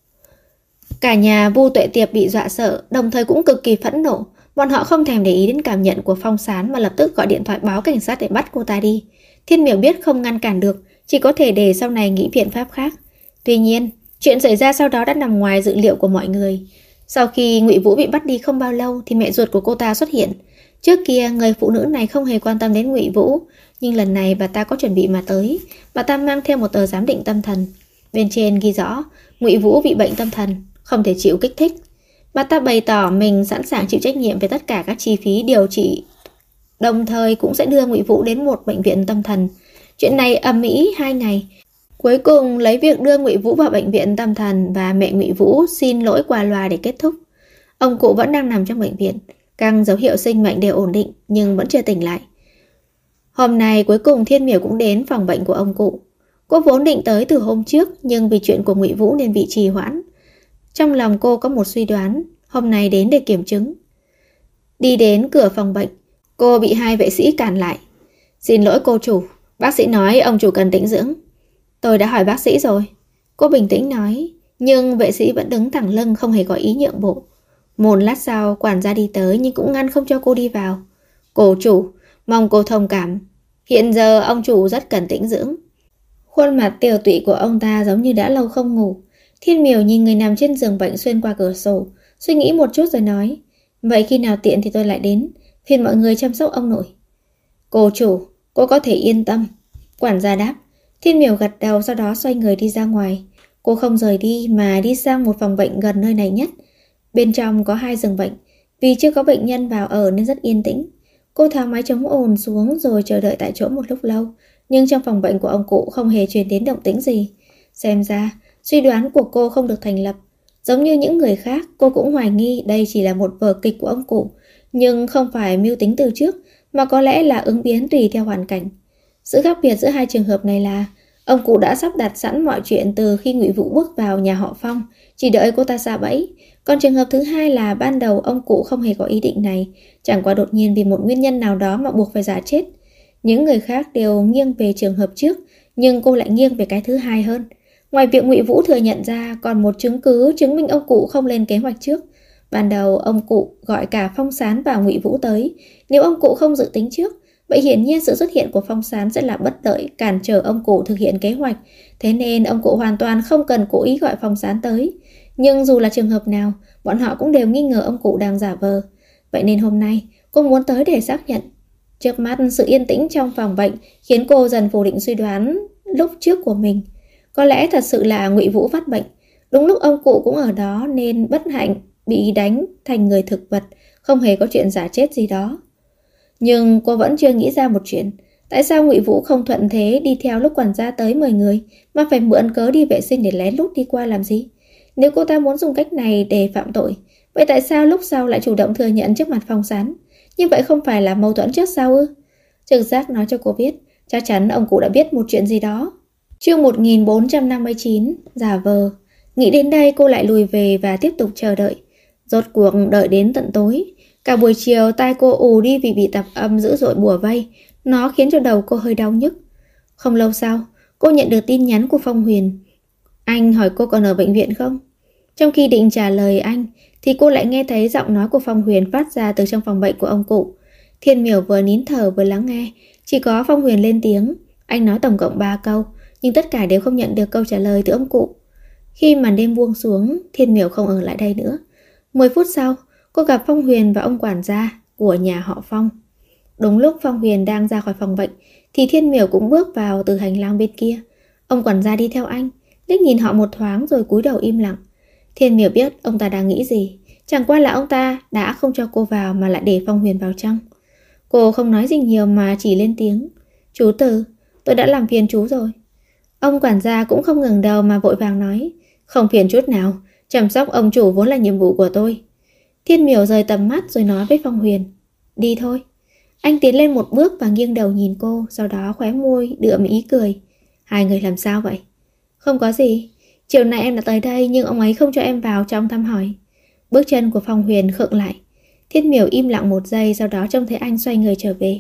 Cả nhà Vu Tuệ Tiệp bị dọa sợ, đồng thời cũng cực kỳ phẫn nộ. Bọn họ không thèm để ý đến cảm nhận của Phong Sán mà lập tức gọi điện thoại báo cảnh sát để bắt cô ta đi. Thiên Miểu biết không ngăn cản được, chỉ có thể để sau này nghĩ biện pháp khác. Tuy nhiên, chuyện xảy ra sau đó đã nằm ngoài dự liệu của mọi người. Sau khi Ngụy Vũ bị bắt đi không bao lâu thì mẹ ruột của cô ta xuất hiện. Trước kia người phụ nữ này không hề quan tâm đến Ngụy Vũ, nhưng lần này bà ta có chuẩn bị mà tới. Bà ta mang theo một tờ giám định tâm thần. Bên trên ghi rõ Ngụy Vũ bị bệnh tâm thần, không thể chịu kích thích. Bà ta bày tỏ mình sẵn sàng chịu trách nhiệm về tất cả các chi phí điều trị, đồng thời cũng sẽ đưa Ngụy Vũ đến một bệnh viện tâm thần. Chuyện này ầm ĩ 2 ngày. Cuối cùng lấy việc đưa Ngụy Vũ vào bệnh viện tâm thần và mẹ Ngụy Vũ xin lỗi qua loa để kết thúc. Ông cụ vẫn đang nằm trong bệnh viện, các dấu hiệu sinh mệnh đều ổn định nhưng vẫn chưa tỉnh lại. Hôm nay cuối cùng Thiên Miểu cũng đến phòng bệnh của ông cụ. Cô vốn định tới từ hôm trước nhưng vì chuyện của Ngụy Vũ nên bị trì hoãn. Trong lòng cô có một suy đoán, hôm nay đến để kiểm chứng. Đi đến cửa phòng bệnh, cô bị 2 vệ sĩ cản lại. Xin lỗi cô chủ, bác sĩ nói ông chủ cần tĩnh dưỡng. Tôi đã hỏi bác sĩ rồi, cô bình tĩnh nói, nhưng vệ sĩ vẫn đứng thẳng lưng không hề có ý nhượng bộ. Một lát sau quản gia đi tới nhưng cũng ngăn không cho cô đi vào. Cô chủ, mong cô thông cảm, hiện giờ ông chủ rất cần tĩnh dưỡng. Khuôn mặt tiều tụy của ông ta giống như đã lâu không ngủ. Thiên Miểu nhìn người nằm trên giường bệnh xuyên qua cửa sổ, suy nghĩ một chút rồi nói, vậy khi nào tiện thì tôi lại đến, phiền mọi người chăm sóc ông nội. Cô chủ, cô có thể yên tâm, quản gia đáp. Thiên Miểu gật đầu, sau đó xoay người đi ra ngoài. Cô không rời đi mà đi sang một phòng bệnh gần nơi này nhất. Bên trong có 2 giường bệnh, vì chưa có bệnh nhân vào ở nên rất yên tĩnh. Cô tháo máy chống ồn xuống rồi chờ đợi tại chỗ một lúc lâu, nhưng trong phòng bệnh của ông cụ không hề truyền đến động tĩnh gì. Xem ra suy đoán của cô không được thành lập. Giống như những người khác, cô cũng hoài nghi đây chỉ là một vở kịch của ông cụ, nhưng không phải mưu tính từ trước, mà có lẽ là ứng biến tùy theo hoàn cảnh. Sự khác biệt giữa 2 trường hợp này là ông cụ đã sắp đặt sẵn mọi chuyện từ khi Ngụy Vũ bước vào nhà họ Phong, chỉ đợi cô ta sa bẫy. Còn trường hợp thứ hai là ban đầu ông cụ không hề có ý định này, chẳng qua đột nhiên vì một nguyên nhân nào đó mà buộc phải giả chết. Những người khác đều nghiêng về trường hợp trước, nhưng cô lại nghiêng về cái thứ hai hơn. Ngoài việc Ngụy Vũ thừa nhận ra, còn một chứng cứ chứng minh ông cụ không lên kế hoạch trước. Ban đầu ông cụ gọi cả Phong Sán và Ngụy Vũ tới. Nếu ông cụ không dự tính trước, vậy hiển nhiên sự xuất hiện của Phong Sán sẽ là bất lợi, cản trở ông cụ thực hiện kế hoạch. Thế nên ông cụ hoàn toàn không cần cố ý gọi Phong Sán tới. Nhưng dù là trường hợp nào, bọn họ cũng đều nghi ngờ ông cụ đang giả vờ. Vậy nên hôm nay cô muốn tới để xác nhận. Trước mắt sự yên tĩnh trong phòng bệnh khiến cô dần phủ định suy đoán lúc trước của mình. Có lẽ thật sự là Ngụy Vũ phát bệnh. Đúng lúc ông cụ cũng ở đó nên bất hạnh bị đánh thành người thực vật, không hề có chuyện giả chết gì đó. Nhưng cô vẫn chưa nghĩ ra một chuyện. Tại sao Ngụy Vũ không thuận thế đi theo lúc quản gia tới mời người, mà phải mượn cớ đi vệ sinh để lén lút đi qua làm gì? Nếu cô ta muốn dùng cách này để phạm tội, vậy tại sao lúc sau lại chủ động thừa nhận trước mặt Phong Sán? Như vậy không phải là mâu thuẫn trước sau ư? Trực giác nói cho cô biết, chắc chắn ông cụ đã biết một chuyện gì đó. Chương 1459, giả vờ. Nghĩ đến đây cô lại lùi về và tiếp tục chờ đợi. Rốt cuộc đợi đến tận tối. Cả buổi chiều tai cô ù đi vì bị tạp âm dữ dội bủa vây. Nó khiến cho đầu cô hơi đau nhức. Không lâu sau, cô nhận được tin nhắn của Phong Huyền. Anh hỏi cô còn ở bệnh viện không? Trong khi định trả lời anh, thì cô lại nghe thấy giọng nói của Phong Huyền phát ra từ trong phòng bệnh của ông cụ. Thiên Miểu vừa nín thở vừa lắng nghe. Chỉ có Phong Huyền lên tiếng. Anh nói tổng cộng 3 câu, nhưng tất cả đều không nhận được câu trả lời từ ông cụ. Khi màn đêm buông xuống, Thiên Miểu không ở lại đây nữa. 10 phút sau, cô gặp Phong Huyền và ông quản gia của nhà họ Phong. Đúng lúc Phong Huyền đang ra khỏi phòng bệnh, thì Thiên Miểu cũng bước vào từ hành lang bên kia. Ông quản gia đi theo anh, liếc nhìn họ một thoáng rồi cúi đầu im lặng. Thiên Miểu biết ông ta đang nghĩ gì. Chẳng qua là ông ta đã không cho cô vào mà lại để Phong Huyền vào trong. Cô không nói gì nhiều mà chỉ lên tiếng. Chú Từ, tôi đã làm phiền chú rồi. Ông quản gia cũng không ngẩng đầu mà vội vàng nói. Không phiền chút nào, chăm sóc ông chủ vốn là nhiệm vụ của tôi. Thiên Miểu rời tầm mắt rồi nói với Phong Huyền. Đi thôi. Anh tiến lên một bước và nghiêng đầu nhìn cô, sau đó khóe môi đượm ý cười. Hai người làm sao vậy? Không có gì. Chiều nay em đã tới đây nhưng ông ấy không cho em vào trong thăm hỏi. Bước chân của Phong Huyền khựng lại. Thiên Miểu im lặng một giây, sau đó trông thấy anh xoay người trở về.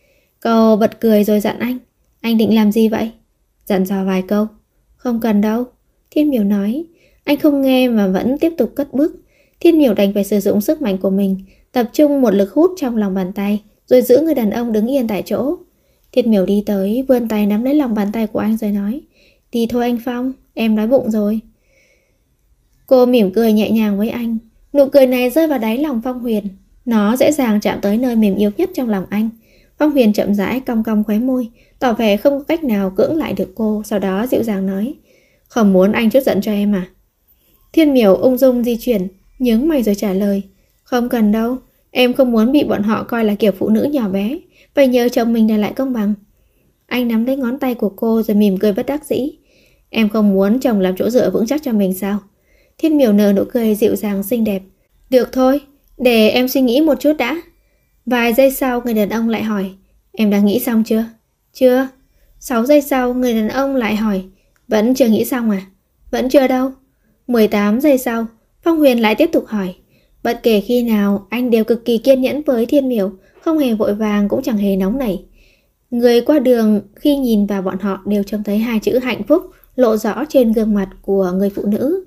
Cô bật cười rồi dặn anh. Anh định làm gì vậy? Dặn dò vài câu. Không cần đâu. Thiên Miểu nói. Anh không nghe mà vẫn tiếp tục cất bước. Thiên Miểu đành phải sử dụng sức mạnh của mình, tập trung một lực hút trong lòng bàn tay, rồi giữ người đàn ông đứng yên tại chỗ. Thiên Miểu đi tới, vươn tay nắm lấy lòng bàn tay của anh rồi nói: Đi thôi anh Phong, em đói bụng rồi. Cô mỉm cười nhẹ nhàng với anh. Nụ cười này rơi vào đáy lòng Phong Huyền. Nó dễ dàng chạm tới nơi mềm yếu nhất trong lòng anh. Phong Huyền chậm rãi cong cong khóe môi, tỏ vẻ không có cách nào cưỡng lại được cô. Sau đó dịu dàng nói: Không muốn anh chút giận cho em à? Thiên Miểu ung dung di chuyển, nhướng mày rồi trả lời: Không cần đâu, em không muốn bị bọn họ coi là kiểu phụ nữ nhỏ bé, phải nhờ chồng mình đòi lại công bằng. Anh nắm lấy ngón tay của cô rồi mỉm cười bất đắc dĩ. Em không muốn chồng làm chỗ dựa vững chắc cho mình sao? Thiên Miểu nở nụ cười dịu dàng xinh đẹp. Được thôi, để em suy nghĩ một chút đã. Vài giây sau người đàn ông lại hỏi: Em đã nghĩ xong chưa? Chưa. 6 giây sau người đàn ông lại hỏi: Vẫn chưa nghĩ xong à? Vẫn chưa đâu. 18 giây sau Phong Huyền lại tiếp tục hỏi. Bất kể khi nào anh đều cực kỳ kiên nhẫn với Thiên Miểu, không hề vội vàng cũng chẳng hề nóng nảy. Người qua đường khi nhìn vào bọn họ đều trông thấy hai chữ hạnh phúc lộ rõ trên gương mặt của người phụ nữ.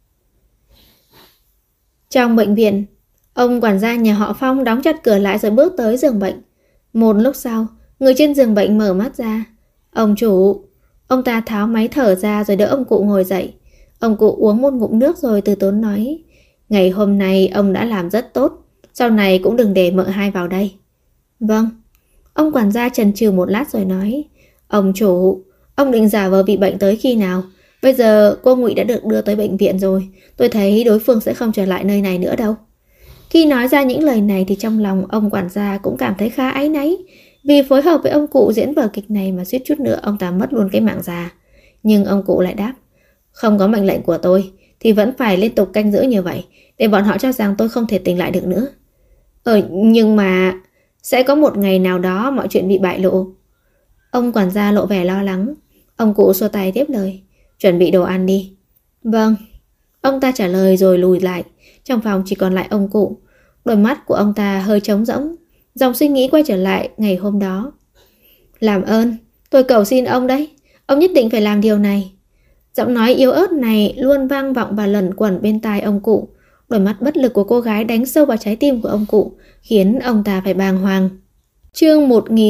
Trong bệnh viện, ông quản gia nhà họ Phong đóng chặt cửa lại rồi bước tới giường bệnh. Một lúc sau, người trên giường bệnh mở mắt ra. Ông chủ. Ông ta tháo máy thở ra rồi đỡ ông cụ ngồi dậy. Ông cụ uống một ngụm nước rồi từ tốn nói: Ngày hôm nay ông đã làm rất tốt, sau này cũng đừng để mợ hai vào đây. Vâng. Ông quản gia chần chừ một lát rồi nói: Ông chủ, ông định giả vờ bị bệnh tới khi nào? Bây giờ cô Ngụy đã được đưa tới bệnh viện rồi, tôi thấy đối phương sẽ không trở lại nơi này nữa đâu. Khi nói ra những lời này thì trong lòng ông quản gia cũng cảm thấy khá áy náy, vì phối hợp với ông cụ diễn vở kịch này mà suýt chút nữa ông ta mất luôn cái mạng già. Nhưng ông cụ lại đáp: Không có mệnh lệnh của tôi thì vẫn phải liên tục canh giữ như vậy, để bọn họ cho rằng tôi không thể tỉnh lại được nữa. Nhưng mà sẽ có một ngày nào đó mọi chuyện bị bại lộ. Ông quản gia lộ vẻ lo lắng. Ông cụ xua tay tiếp lời: Chuẩn bị đồ ăn đi. Vâng. Ông ta trả lời rồi lùi lại. Trong phòng chỉ còn lại ông cụ. Đôi mắt của ông ta hơi trống rỗng. Dòng suy nghĩ quay trở lại ngày hôm đó. Làm ơn, tôi cầu xin ông đấy, ông nhất định phải làm điều này. Giọng nói yếu ớt này luôn vang vọng và lẩn quẩn bên tai ông cụ. Đôi mắt bất lực của cô gái đánh sâu vào trái tim của ông cụ, khiến ông ta phải bàng hoàng. Chương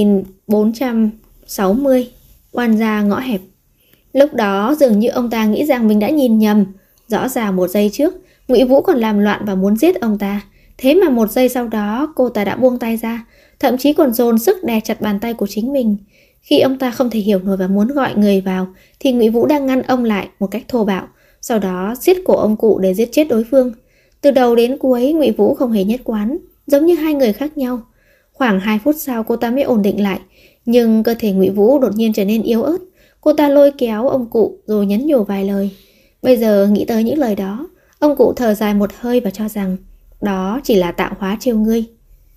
1460. Oan gia ngõ hẹp. Lúc đó dường như ông ta nghĩ rằng mình đã nhìn nhầm. Rõ ràng một giây trước Ngụy Vũ còn làm loạn và muốn giết ông ta, thế mà một giây sau đó cô ta đã buông tay ra, thậm chí còn dồn sức đè chặt bàn tay của chính mình. Khi ông ta không thể hiểu nổi và muốn gọi người vào thì Ngụy Vũ đang ngăn ông lại một cách thô bạo, sau đó siết cổ ông cụ để giết chết đối phương. Từ đầu đến cuối Ngụy Vũ không hề nhất quán, giống như hai người khác nhau. Khoảng 2 phút sau cô ta mới ổn định lại, nhưng cơ thể Ngụy Vũ đột nhiên trở nên yếu ớt. Cô ta lôi kéo ông cụ rồi nhắn nhủ vài lời. Bây giờ nghĩ tới những lời đó, ông cụ thở dài một hơi và cho rằng đó chỉ là tạo hóa trêu ngươi.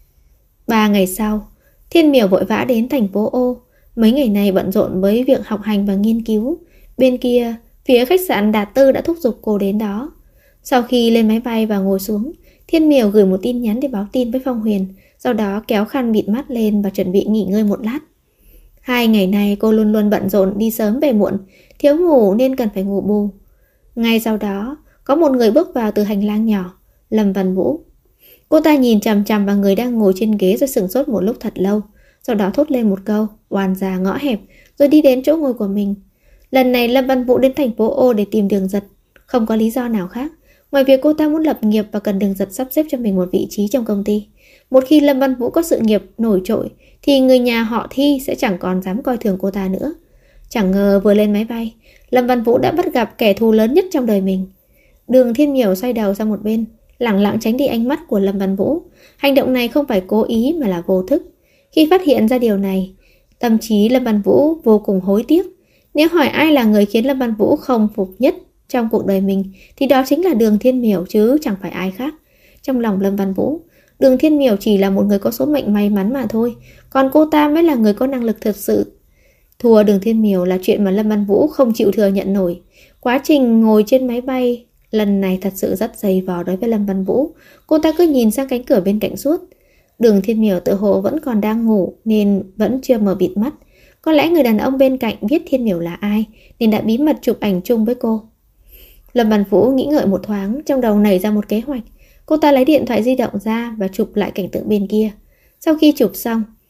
3 ngày sau, Thiên Miểu vội vã đến thành phố O. Mấy ngày này bận rộn với việc học hành và nghiên cứu. Bên kia, phía khách sạn Đạt Tư đã thúc giục cô đến đó. Sau khi lên máy bay và ngồi xuống, Thiên Miểu gửi một tin nhắn để báo tin với Phong Huyền, sau đó kéo khăn bịt mắt lên và chuẩn bị nghỉ ngơi một lát. 2 ngày này cô luôn luôn bận rộn, đi sớm về muộn, thiếu ngủ nên cần phải ngủ bù. Ngay sau đó, có một người bước vào từ hành lang nhỏ, Lâm Văn Vũ. Cô ta nhìn chằm chằm vào người đang ngồi trên ghế rồi sửng sốt một lúc thật lâu, sau đó thốt lên một câu oan gia ngõ hẹp rồi đi đến chỗ ngồi của mình. Lần này Lâm Văn Vũ đến thành phố O để tìm Đường Giật, không có lý do nào khác ngoài việc cô ta muốn lập nghiệp và cần Đường Giật sắp xếp cho mình một vị trí trong công ty. Một khi Lâm Văn Vũ có sự nghiệp nổi trội thì người nhà họ Thi sẽ chẳng còn dám coi thường cô ta nữa. Chẳng ngờ vừa lên máy bay, Lâm Văn Vũ đã bắt gặp kẻ thù lớn nhất trong đời mình. Đường Thiên Miểu xoay đầu sang một bên, lẳng lặng tránh đi ánh mắt của Lâm Văn Vũ. Hành động này không phải cố ý mà là vô thức. Khi phát hiện ra điều này, tâm trí Lâm Văn Vũ vô cùng hối tiếc. Nếu hỏi ai là người khiến Lâm Văn Vũ không phục nhất trong cuộc đời mình thì đó chính là Đường Thiên Miểu chứ chẳng phải ai khác. Trong lòng Lâm Văn Vũ, Đường Thiên Miểu chỉ là một người có số mệnh may mắn mà thôi, còn cô ta mới là người có năng lực thật sự. Thua Đường Thiên Miểu là chuyện mà Lâm Văn Vũ không chịu thừa nhận nổi. Quá trình ngồi trên máy bay lần này thật sự rất dày vò đối với Lâm Văn Vũ. Cô ta cứ nhìn sang cánh cửa bên cạnh suốt. Đường Thiên Miểu tự hồ vẫn còn đang ngủ nên vẫn chưa mở bịt mắt. Có lẽ người đàn ông bên cạnh biết Thiên Miểu là ai nên đã bí mật chụp ảnh chung với cô. Lâm Văn Vũ nghĩ ngợi một thoáng, trong đầu nảy ra một kế hoạch. Cô ta lấy điện thoại di động ra và chụp lại cảnh tượng bên kia. Sau khi chụp xong,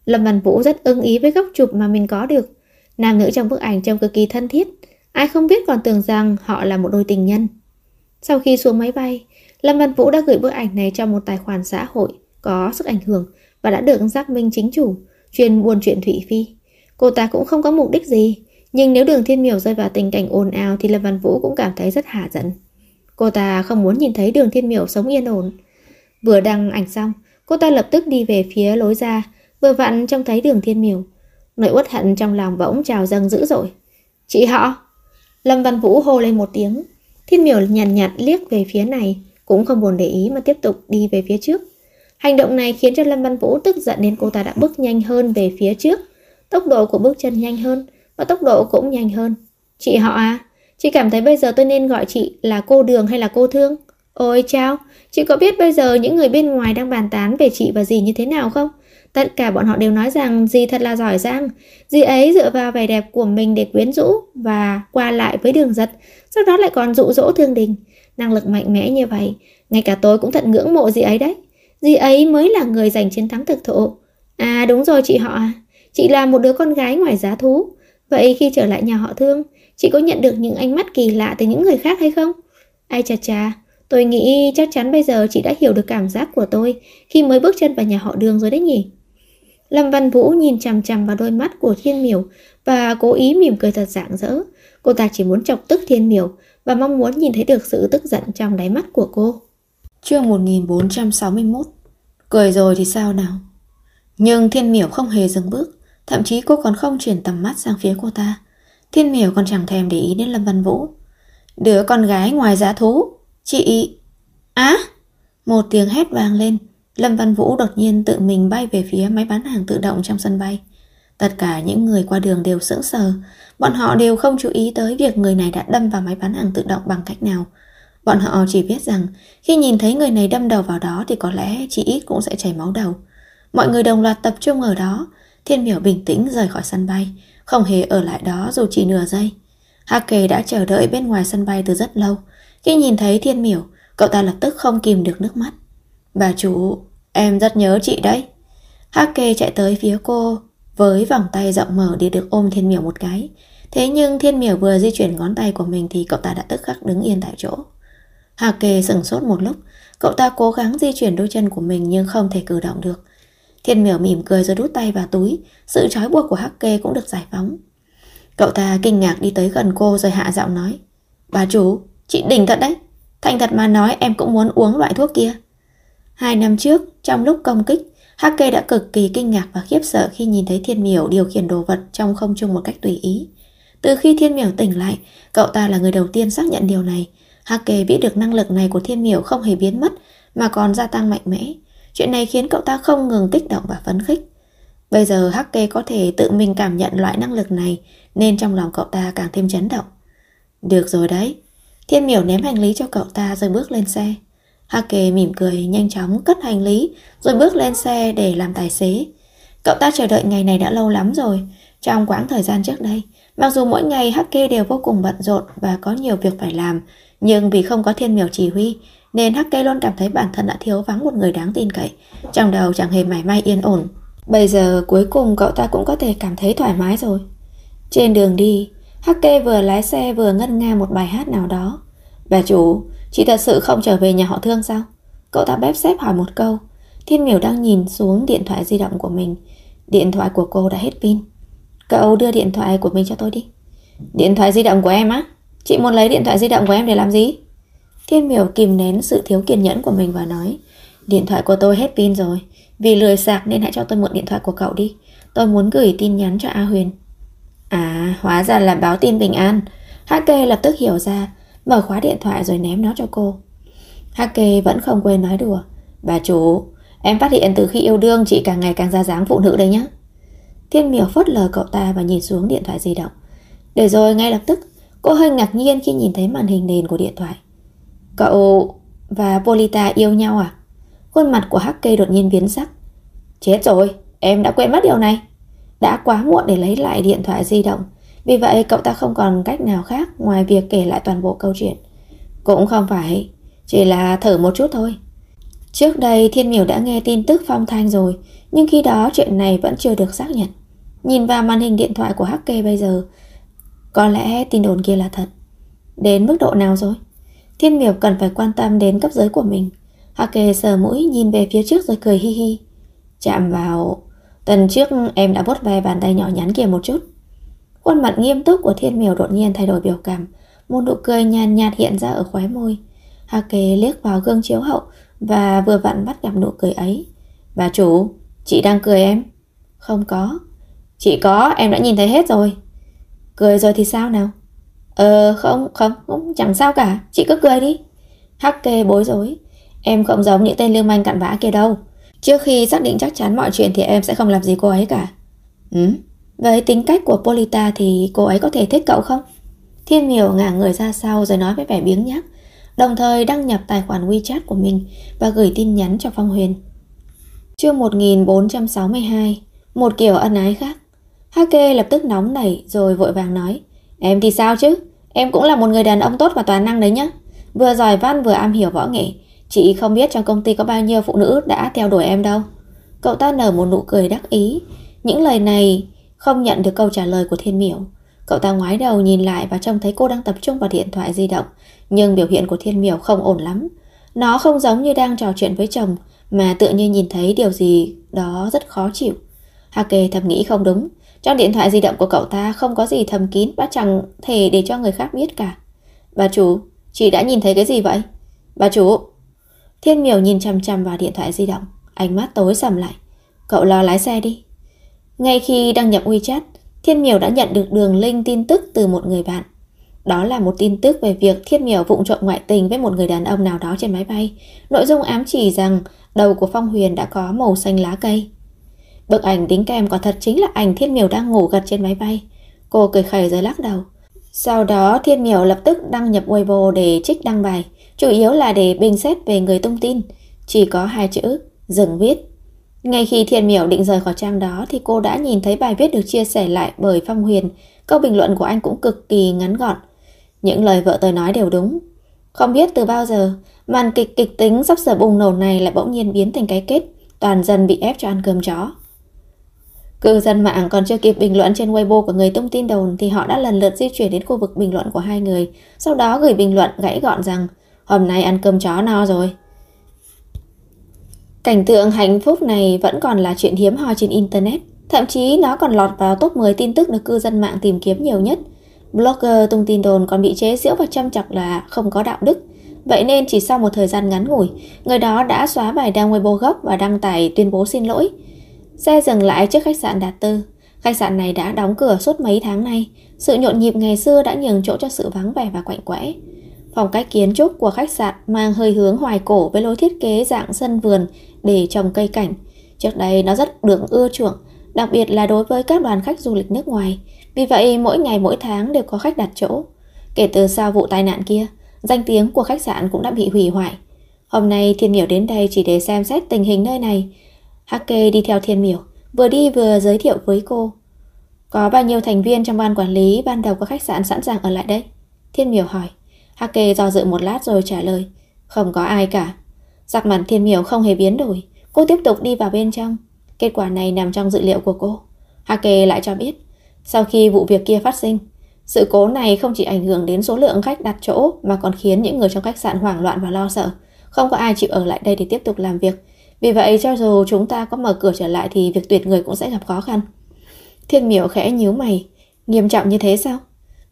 Lâm Văn Vũ rất ưng ý với góc chụp mà mình có được. Nam nữ trong bức ảnh trông cực kỳ thân thiết. Ai không biết còn tưởng rằng họ là một đôi tình nhân. Sau khi xuống máy bay, Lâm Văn Vũ đã gửi bức ảnh này cho một tài khoản xã hội có sức ảnh hưởng và đã được xác minh chính chủ, chuyên buôn chuyện Thụy Phi. Cô ta cũng không có mục đích gì, nhưng nếu Đường Thiên Miểu rơi vào tình cảnh ồn ào thì Lâm Văn Vũ cũng cảm thấy rất hả giận. Cô ta không muốn nhìn thấy Đường Thiên Miểu sống yên ổn. Vừa đăng ảnh xong, cô ta lập tức đi về phía lối ra, vừa vặn trông thấy Đường Thiên Miểu. Nỗi uất hận trong lòng bỗng trào dâng dữ dội. Chị họ! Lâm Văn Vũ hô lên một tiếng. Thiên Miểu nhàn nhạt liếc về phía này, cũng không buồn để ý mà tiếp tục đi về phía trước. Hành động này khiến cho Lâm Văn Vũ tức giận nên cô ta đã bước nhanh hơn về phía trước. Tốc độ của bước chân nhanh hơn và tốc độ cũng nhanh hơn. Chị họ à, chị cảm thấy bây giờ tôi nên gọi chị là cô Đường hay là cô Thương? Ôi chao, chị có biết bây giờ những người bên ngoài đang bàn tán về chị và dì như thế nào không? Tất cả bọn họ đều nói rằng dì thật là giỏi giang. Dì ấy dựa vào vẻ đẹp của mình để quyến rũ và qua lại với Đường Giật, sau đó lại còn dụ dỗ Thương Đình. Năng lực mạnh mẽ như vậy, ngay cả tôi cũng thật ngưỡng mộ dì ấy đấy. Dì ấy mới là người giành chiến thắng thực thụ. À đúng rồi chị họ à, chị là một đứa con gái ngoài giá thú. Vậy khi trở lại nhà họ Thương, chị có nhận được những ánh mắt kỳ lạ từ những người khác hay không? Ai chà chà, tôi nghĩ chắc chắn bây giờ chị đã hiểu được cảm giác của tôi khi mới bước chân vào nhà họ Đường rồi đấy nhỉ? Lâm Văn Vũ nhìn chằm chằm vào đôi mắt của Thiên Miểu và cố ý mỉm cười thật rạng rỡ. Cô ta chỉ muốn chọc tức Thiên Miểu và mong muốn nhìn thấy được sự tức giận trong đáy mắt của cô. Chương 1461. Cười rồi thì sao nào? Nhưng Thiên Miểu không hề dừng bước, thậm chí cô còn không chuyển tầm mắt sang phía cô ta. Thiên Miểu còn chẳng thèm để ý đến Lâm Văn Vũ. Đứa con gái ngoài giá thú, chị... Á! Một tiếng hét vang lên. Lâm Văn Vũ đột nhiên tự mình bay về phía máy bán hàng tự động trong sân bay. Tất cả những người qua đường đều sững sờ. Bọn họ đều không chú ý tới việc người này đã đâm vào máy bán hàng tự động bằng cách nào. Bọn họ chỉ biết rằng khi nhìn thấy người này đâm đầu vào đó thì có lẽ chỉ ít cũng sẽ chảy máu đầu. Mọi người đồng loạt tập trung ở đó. Thiên Miểu bình tĩnh rời khỏi sân bay, không hề ở lại đó dù chỉ nửa giây. Hắc Kề đã chờ đợi bên ngoài sân bay từ rất lâu. Khi nhìn thấy Thiên Miểu, cậu ta lập tức không kìm được nước mắt. Bà chủ, em rất nhớ chị đấy. Hắc Kề chạy tới phía cô với vòng tay rộng mở để được ôm Thiên Miểu một cái. Thế nhưng Thiên Miểu vừa di chuyển ngón tay của mình thì cậu ta đã tức khắc đứng yên tại chỗ. Hắc Kề sửng sốt một lúc. Cậu ta cố gắng di chuyển đôi chân của mình nhưng không thể cử động được. Thiên Miểu mỉm cười rồi đút tay vào túi. Sự trói buộc của Hắc Kề cũng được giải phóng. Cậu ta kinh ngạc đi tới gần cô rồi hạ giọng nói. Bà chủ, chị đỉnh thật đấy. Thành thật mà nói em cũng muốn uống loại thuốc kia. 2 năm trước, trong lúc công kích, Hắc Kề đã cực kỳ kinh ngạc và khiếp sợ khi nhìn thấy Thiên Miểu điều khiển đồ vật trong không trung một cách tùy ý. Từ khi Thiên Miểu tỉnh lại, cậu ta là người đầu tiên xác nhận điều này. Hắc Kề biết được năng lực này của Thiên Miểu không hề biến mất mà còn gia tăng mạnh mẽ. Chuyện này khiến cậu ta không ngừng kích động và phấn khích. Bây giờ Hắc Kề có thể tự mình cảm nhận loại năng lực này nên trong lòng cậu ta càng thêm chấn động. Được rồi đấy. Thiên Miểu ném hành lý cho cậu ta rồi bước lên xe. Hắc Kề mỉm cười nhanh chóng cất hành lý rồi bước lên xe để làm tài xế. Cậu ta chờ đợi ngày này đã lâu lắm rồi. Trong quãng thời gian trước đây, mặc dù mỗi ngày Hắc Kề đều vô cùng bận rộn và có nhiều việc phải làm, nhưng vì không có Thiên Miểu chỉ huy nên Hắc Kề luôn cảm thấy bản thân đã thiếu vắng một người đáng tin cậy. Trong đầu chẳng hề mảy may yên ổn. Bây giờ cuối cùng cậu ta cũng có thể cảm thấy thoải mái rồi. Trên đường đi, Hắc Kề vừa lái xe vừa ngân nga một bài hát nào đó. Bà chủ, chị thật sự không trở về nhà họ Thương sao? Cậu ta bép xép hỏi một câu. Thiên Miểu đang nhìn xuống điện thoại di động của mình. Điện thoại của cô đã hết pin. Cậu đưa điện thoại của mình cho tôi đi. Điện thoại di động của em á? Chị muốn lấy điện thoại di động của em để làm gì? Thiên Miểu kìm nén sự thiếu kiên nhẫn của mình và nói. Điện thoại của tôi hết pin rồi. Vì lười sạc nên hãy cho tôi mượn điện thoại của cậu đi. Tôi muốn gửi tin nhắn cho A Huyền. À, hóa ra là báo tin bình an. Hắc Kề lập tức hiểu ra, mở khóa điện thoại rồi ném nó cho cô. Hắc Kề vẫn không quên nói đùa. Bà chủ, em phát hiện từ khi yêu đương chị càng ngày càng ra dáng phụ nữ đấy nhá. Thiên Miểu phớt lờ cậu ta và nhìn xuống điện thoại di động. Để rồi ngay lập tức cô hơi ngạc nhiên khi nhìn thấy màn hình nền của điện thoại. Cậu và Polita yêu nhau à? Khuôn mặt của Hắc Kề đột nhiên biến sắc. Chết rồi, em đã quên mất điều này. Đã quá muộn để lấy lại điện thoại di động. Vì vậy cậu ta không còn cách nào khác ngoài việc kể lại toàn bộ câu chuyện. Cũng không phải, chỉ là thử một chút thôi. Trước đây Thiên Miểu đã nghe tin tức Phong Thanh rồi, nhưng khi đó chuyện này vẫn chưa được xác nhận. Nhìn vào màn hình điện thoại của Hắc Kê bây giờ, có lẽ tin đồn kia là thật. Đến mức độ nào rồi? Thiên Miểu cần phải quan tâm đến cấp dưới của mình. Hắc Kê sờ mũi nhìn về phía trước rồi cười hi hi. Chạm vào... Tuần trước em đã vuốt ve bàn tay nhỏ nhắn kia một chút. Khuôn mặt nghiêm túc của Thiên Miểu đột nhiên thay đổi biểu cảm. Một nụ cười nhàn nhạt hiện ra ở khóe môi. Hắc Kê liếc vào gương chiếu hậu và vừa vặn bắt gặp nụ cười ấy. Bà chủ, chị đang cười em? Không có. Chị có, em đã nhìn thấy hết rồi. Cười rồi thì sao nào? Không, chẳng sao cả. Chị cứ cười đi. Hắc Kê bối rối. Em không giống những tên lưu manh cặn bã kia đâu. Trước khi xác định chắc chắn mọi chuyện thì em sẽ không làm gì cô ấy cả. Với tính cách của Polita thì cô ấy có thể thích cậu không? Thiên Miểu ngả người ra sau rồi nói với vẻ biếng nhác, đồng thời đăng nhập tài khoản WeChat của mình và gửi tin nhắn cho Phong Huyền. Chương 1462. Một kiểu ân ái khác. Hake lập tức nóng nảy rồi vội vàng nói, em thì sao chứ? Em cũng là một người đàn ông tốt và toàn năng đấy nhá. Vừa giỏi văn vừa am hiểu võ nghệ. Chị không biết trong công ty có bao nhiêu phụ nữ đã theo đuổi em đâu. Cậu ta nở một nụ cười đắc ý. Những lời này không nhận được câu trả lời của Thiên Miểu. Cậu ta ngoái đầu nhìn lại và trông thấy cô đang tập trung vào điện thoại di động. Nhưng biểu hiện của Thiên Miểu không ổn lắm. Nó không giống như đang trò chuyện với chồng, mà tựa như nhìn thấy điều gì đó rất khó chịu. Hake thầm nghĩ không đúng. Trong điện thoại di động của cậu ta không có gì thầm kín và chẳng thể để cho người khác biết cả. Bà chủ, chị đã nhìn thấy cái gì vậy? Bà chủ. Thiên Miểu nhìn chằm chằm vào điện thoại di động, ánh mắt tối sầm lại. Cậu lo lái xe đi. Ngay khi đăng nhập WeChat, Thiên Miểu đã nhận được đường link tin tức từ một người bạn. Đó là một tin tức về việc Thiên Miểu vụng trộm ngoại tình với một người đàn ông nào đó trên máy bay. Nội dung ám chỉ rằng đầu của Phong Huyền đã có màu xanh lá cây. Bức ảnh đính kèm quả thật chính là ảnh Thiên Miểu đang ngủ gật trên máy bay. Cô cười khẩy rồi lắc đầu. Sau đó Thiên Miểu lập tức đăng nhập Weibo để trích đăng bài, chủ yếu là để bình xét về người tung tin. Chỉ có 2 chữ, dừng viết. Ngay khi Thiên Miểu định rời khỏi trang đó thì cô đã nhìn thấy bài viết được chia sẻ lại bởi Phong Huyền. Câu bình luận của anh cũng cực kỳ ngắn gọn. Những lời vợ tôi nói đều đúng. Không biết từ bao giờ, màn kịch kịch tính sắp sửa bùng nổ này lại bỗng nhiên biến thành cái kết toàn dân bị ép cho ăn cơm chó. Cư dân mạng còn chưa kịp bình luận trên Weibo của người tung tin đồn thì họ đã lần lượt di chuyển đến khu vực bình luận của hai người, sau đó gửi bình luận gãy gọn rằng hôm nay ăn cơm chó no rồi. Cảnh tượng hạnh phúc này vẫn còn là chuyện hiếm hoi trên Internet. Thậm chí nó còn lọt vào top 10 tin tức được cư dân mạng tìm kiếm nhiều nhất. Blogger tung tin đồn còn bị chế giễu và châm chọc là không có đạo đức. Vậy nên chỉ sau một thời gian ngắn ngủi, người đó đã xóa bài đăng Weibo gốc và đăng tải tuyên bố xin lỗi. Xe dừng lại trước khách sạn Đạt Tư. Khách sạn này đã đóng cửa suốt mấy tháng nay. Sự nhộn nhịp ngày xưa đã nhường chỗ cho sự vắng vẻ và quạnh quẽ. Phong cách kiến trúc của khách sạn mang hơi hướng hoài cổ với lối thiết kế dạng sân vườn để trồng cây cảnh. Trước đây nó rất được ưa chuộng, đặc biệt là đối với các đoàn khách du lịch nước ngoài. Vì vậy mỗi ngày mỗi tháng đều có khách đặt chỗ. Kể từ sau vụ tai nạn kia, danh tiếng của khách sạn cũng đã bị hủy hoại. Hôm nay Thiên Miểu đến đây chỉ để xem xét tình hình nơi này. Hake đi theo Thiên Miểu, vừa đi vừa giới thiệu với cô. Có bao nhiêu thành viên trong ban quản lý ban đầu của khách sạn sẵn sàng ở lại đây? Thiên Miểu hỏi. Hake do dự một lát rồi trả lời. Không có ai cả. Sắc mặt Thiên Miểu không hề biến đổi. Cô tiếp tục đi vào bên trong. Kết quả này nằm trong dự liệu của cô. Hake lại cho biết, sau khi vụ việc kia phát sinh, sự cố này không chỉ ảnh hưởng đến số lượng khách đặt chỗ mà còn khiến những người trong khách sạn hoảng loạn và lo sợ. Không có ai chịu ở lại đây để tiếp tục làm việc. Vì vậy cho dù chúng ta có mở cửa trở lại thì việc tuyển người cũng sẽ gặp khó khăn. Thiên Miểu khẽ nhíu mày. Nghiêm trọng như thế sao?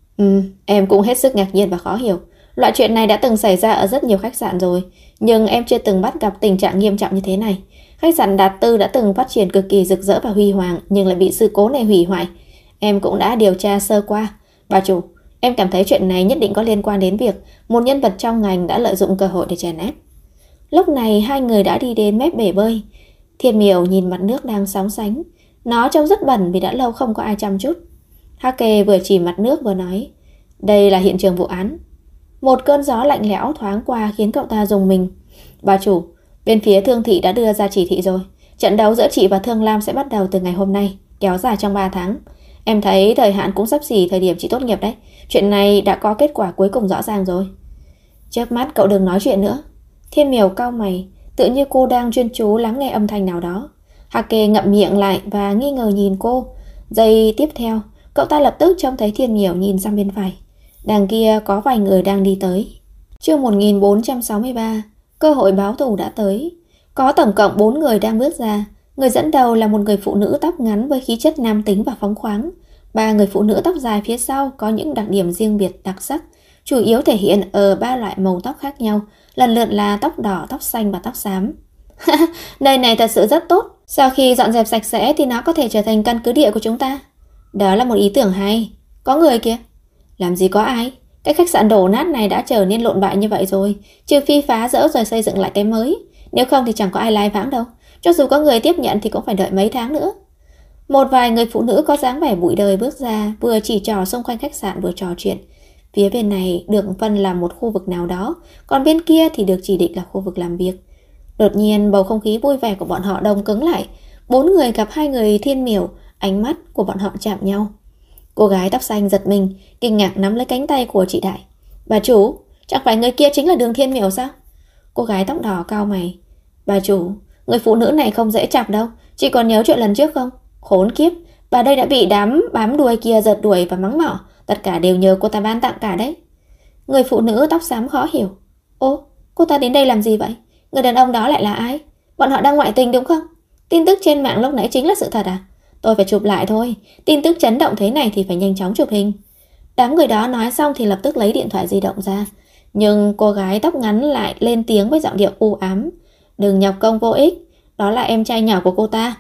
Em cũng hết sức ngạc nhiên và khó hiểu. Loại chuyện này đã từng xảy ra ở rất nhiều khách sạn rồi, nhưng em chưa từng bắt gặp tình trạng nghiêm trọng như thế này. Khách sạn Đạt Tư đã từng phát triển cực kỳ rực rỡ và huy hoàng, nhưng lại bị sự cố này hủy hoại. Em cũng đã điều tra sơ qua. Bà chủ, em cảm thấy chuyện này nhất định có liên quan đến việc một nhân vật trong ngành đã lợi dụng cơ hội để chèn ép. Lúc này hai người đã đi đến mép bể bơi. Thiên Miểu nhìn mặt nước đang sóng sánh. Nó trông rất bẩn vì đã lâu không có ai chăm chút. Hake vừa chỉ mặt nước vừa nói, đây là hiện trường vụ án. Một cơn gió lạnh lẽo thoáng qua khiến cậu ta rùng mình. Bà chủ, bên phía Thương Thị đã đưa ra chỉ thị rồi. Trận đấu giữa chị và Thương Lam sẽ bắt đầu từ ngày hôm nay, kéo dài trong 3 tháng. Em thấy thời hạn cũng sắp xỉ thời điểm chị tốt nghiệp đấy. Chuyện này đã có kết quả cuối cùng rõ ràng rồi. Trước mắt cậu đừng nói chuyện nữa. Thiên Miểu cau mày. tựa như cô đang chuyên chú lắng nghe âm thanh nào đó. Hake ngậm miệng lại và nghi ngờ nhìn cô. Giây tiếp theo, cậu ta lập tức trông thấy Thiên Miểu nhìn sang bên phải. Đằng kia có vài người đang đi tới. Chương 1463, cơ hội báo thù đã tới. Có tổng cộng 4 người đang bước ra. Người dẫn đầu là một người phụ nữ tóc ngắn với khí chất nam tính và phóng khoáng. 3 người phụ nữ tóc dài phía sau có những đặc điểm riêng biệt đặc sắc, chủ yếu thể hiện ở 3 loại màu tóc khác nhau, lần lượt là tóc đỏ, tóc xanh và tóc xám. Nơi này thật sự rất tốt. Sau khi dọn dẹp sạch sẽ thì nó có thể trở thành căn cứ địa của chúng ta. Đó là một ý tưởng hay. Có người kìa. Làm gì có ai. Cái khách sạn đổ nát này đã trở nên lộn bại như vậy rồi, trừ phi phá rỡ rồi xây dựng lại cái mới. Nếu không thì chẳng có ai lai vãng đâu. Cho dù có người tiếp nhận thì cũng phải đợi mấy tháng nữa. Một vài người phụ nữ có dáng vẻ bụi đời bước ra, vừa chỉ trò xung quanh khách sạn vừa trò chuyện. Phía bên này được phân làm một khu vực nào đó, còn bên kia thì được chỉ định là khu vực làm việc. Đột nhiên bầu không khí vui vẻ của bọn họ đông cứng lại. 4 người gặp 2 người Thiên Miểu, ánh mắt của bọn họ chạm nhau. Cô gái tóc xanh giật mình, kinh ngạc nắm lấy cánh tay của chị Đại. Bà chủ, chẳng phải người kia chính là Đường Thiên Miểu sao? Cô gái tóc đỏ cau mày. Bà chủ, người phụ nữ này không dễ chọc đâu. Chị còn nhớ chuyện lần trước không? Khốn kiếp, bà đây đã bị đám bám đuôi kia giật đuổi và mắng mỏ. Tất cả đều nhờ cô ta ban tặng cả đấy. Người phụ nữ tóc xám khó hiểu. Ô, cô ta đến đây làm gì vậy? Người đàn ông đó lại là ai? Bọn họ đang ngoại tình đúng không? Tin tức trên mạng lúc nãy chính là sự thật à? Tôi phải chụp lại thôi. Tin tức chấn động thế này thì phải nhanh chóng chụp hình. Đám người đó nói xong thì lập tức lấy điện thoại di động ra. Nhưng cô gái tóc ngắn lại lên tiếng với giọng điệu u ám. Đừng nhọc công vô ích. Đó là em trai nhỏ của cô ta.